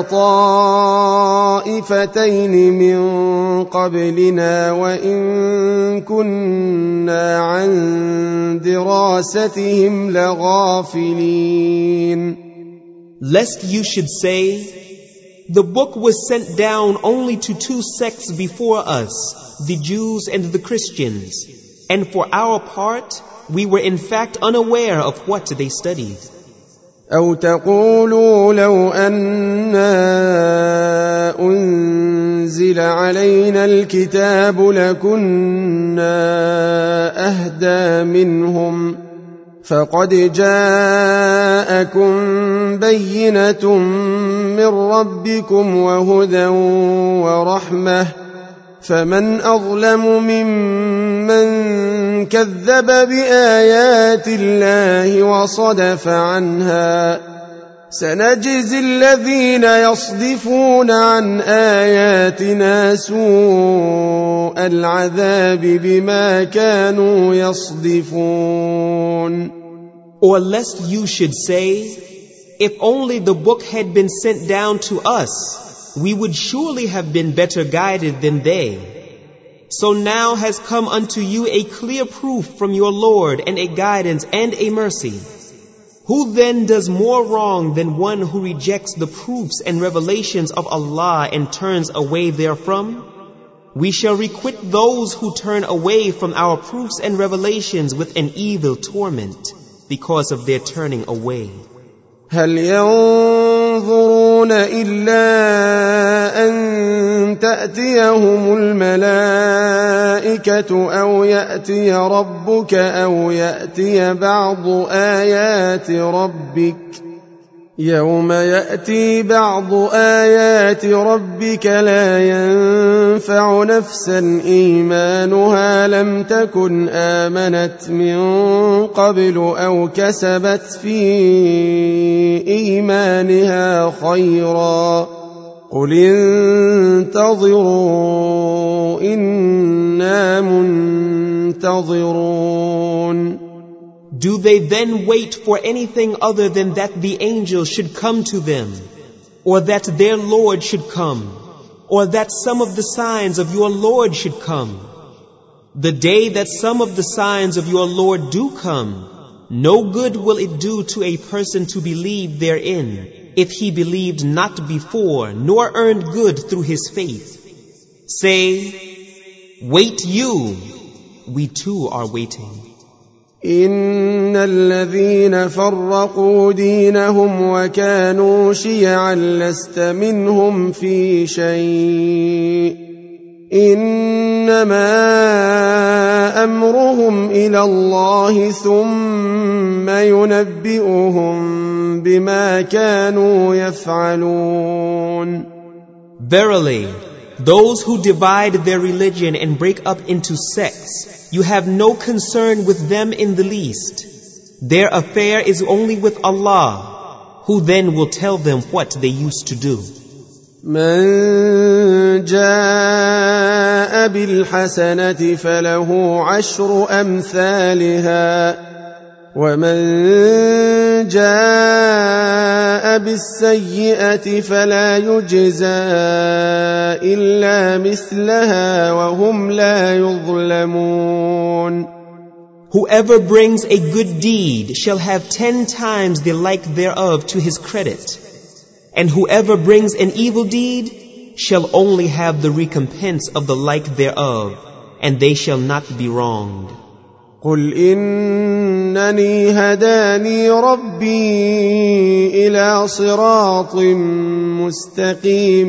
طائفتين من قبلنا وإن كنا عن دراستهم لغافلين. Lest you should say, the book was sent down only to two sects before us, the Jews and the Christians, and for our part, we were in fact unaware of what they studied. أو تقولوا لو أنا أنزل علينا الكتاب لكنا أهدى منهم فقد جاءكم بينة من ربكم وهدى ورحمة فمن أظلم ممن كذب بآيات الله وصدف عنها سنجزي الذين يصدفون عن آياتنا سوء العذاب بما كانوا يصدفون. Or lest you should say, if only the book had been sent down to us, we would surely have been better guided than they. So now has come unto you a clear proof from your Lord and a guidance and a mercy. Who then does more wrong than one who rejects the proofs and revelations of Allah and turns away therefrom? We shall requite those who turn away from our proofs and revelations with an evil torment because of their turning away. هل ينظرون إلا أن تأتيهم الملائكة أو يأتي ربك أو يأتي بعض آيات ربك يوم يأتي بعض آيات ربك لا ينفع نفسا إيمانها لم تكن آمنت من قبل أو كسبت في إيمانها خيرا قل انتظروا إنا منتظرون. Do they then wait for anything other than that the angels should come to them, or that their Lord should come, or that some of the signs of your Lord should come? The day that some of the signs of your Lord do come, no good will it do to a person to believe therein, if he believed not before, nor earned good through his faith. Say, wait you, we too are waiting. إن الذين فرقوا دينهم وكانوا شيعا لست منهم في شيء إنما أمرهم إلى الله ثم ينبئهم بما كانوا يفعلون. Verily, those who divide their religion and break up into sects, you have no concern with them in the least. Their affair is only with Allah, who then will tell them what they used to do. من جاء بالحسنة فله عشر أمثالها ومن جاء بالسيئة فلا يجزى إلا مثلها وهم لا يظلمون. Whoever brings a good deed shall have 10 times the like thereof to his credit, and whoever brings an evil deed shall only have the recompense of the like thereof, and they shall not be wronged. قل إنني هداني ربي إلى صراط مستقيم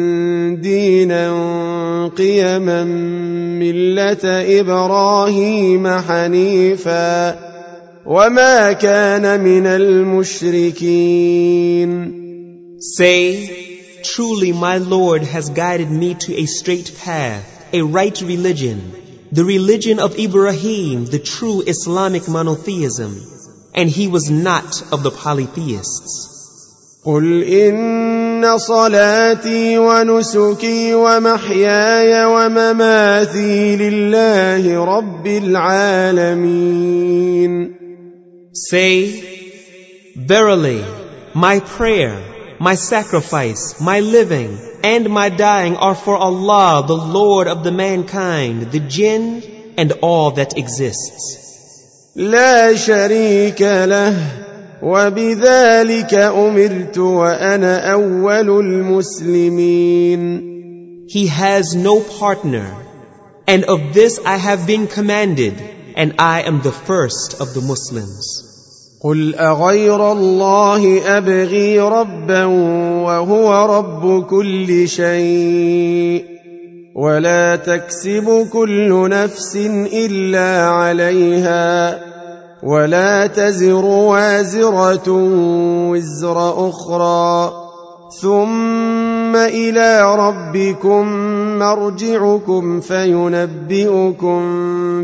دينا قيما ملة إبراهيم حنيفا وما كان من المشركين. Say, truly my Lord has guided me to a straight path, a right religion, the religion of Ibrahim, the true Islamic monotheism, and he was not of the polytheists. قل إن صلاتي ونسكي ومحياي ومماتي لله رب العالمين. Say, verily, my prayer, my sacrifice, my living, and my dying are for Allah, the Lord of the mankind, the jinn, and all that exists. لا شريك له وبذلك أمرت وأنا أول المسلمين. He has no partner, and of this I have been commanded, and I am the first of the Muslims. قل أغير الله أبغي ربا وهو رب كل شيء ولا تكسب كل نفس إلا عليها ولا تزر وازرة وزر أخرى ثم إلى ربكم مرجعكم فينبئكم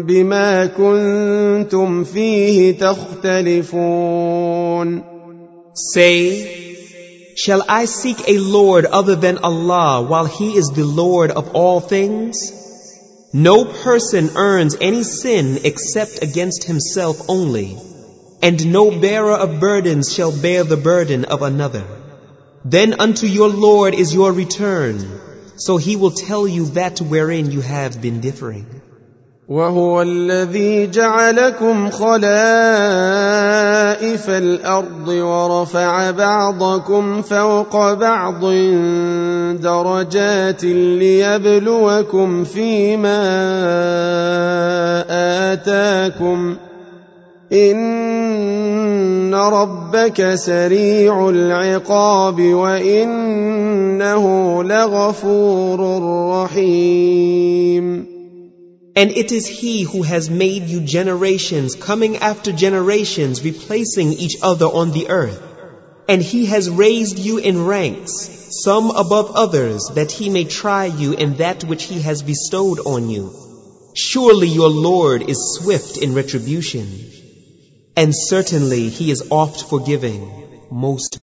بما كنتم فيه تختلفون. Say, shall I seek a Lord other than Allah while He is the Lord of all things? No person earns any sin except against himself only, and no bearer of burdens shall bear the burden of another. Then unto your Lord is your return, so He will tell you that wherein you have been differing. وهو الذي جعلكم خلائف الأرض ورفع بعضكم فوق بعض درجات ليبلوكم فيما آتاكم إن ربك سريع العقاب وإنه لغفور رحيم. And it is He who has made you generations coming after generations, replacing each other on the earth. And He has raised you in ranks, some above others, that He may try you in that which He has bestowed on you. Surely your Lord is swift in retribution, and certainly He is oft forgiving, most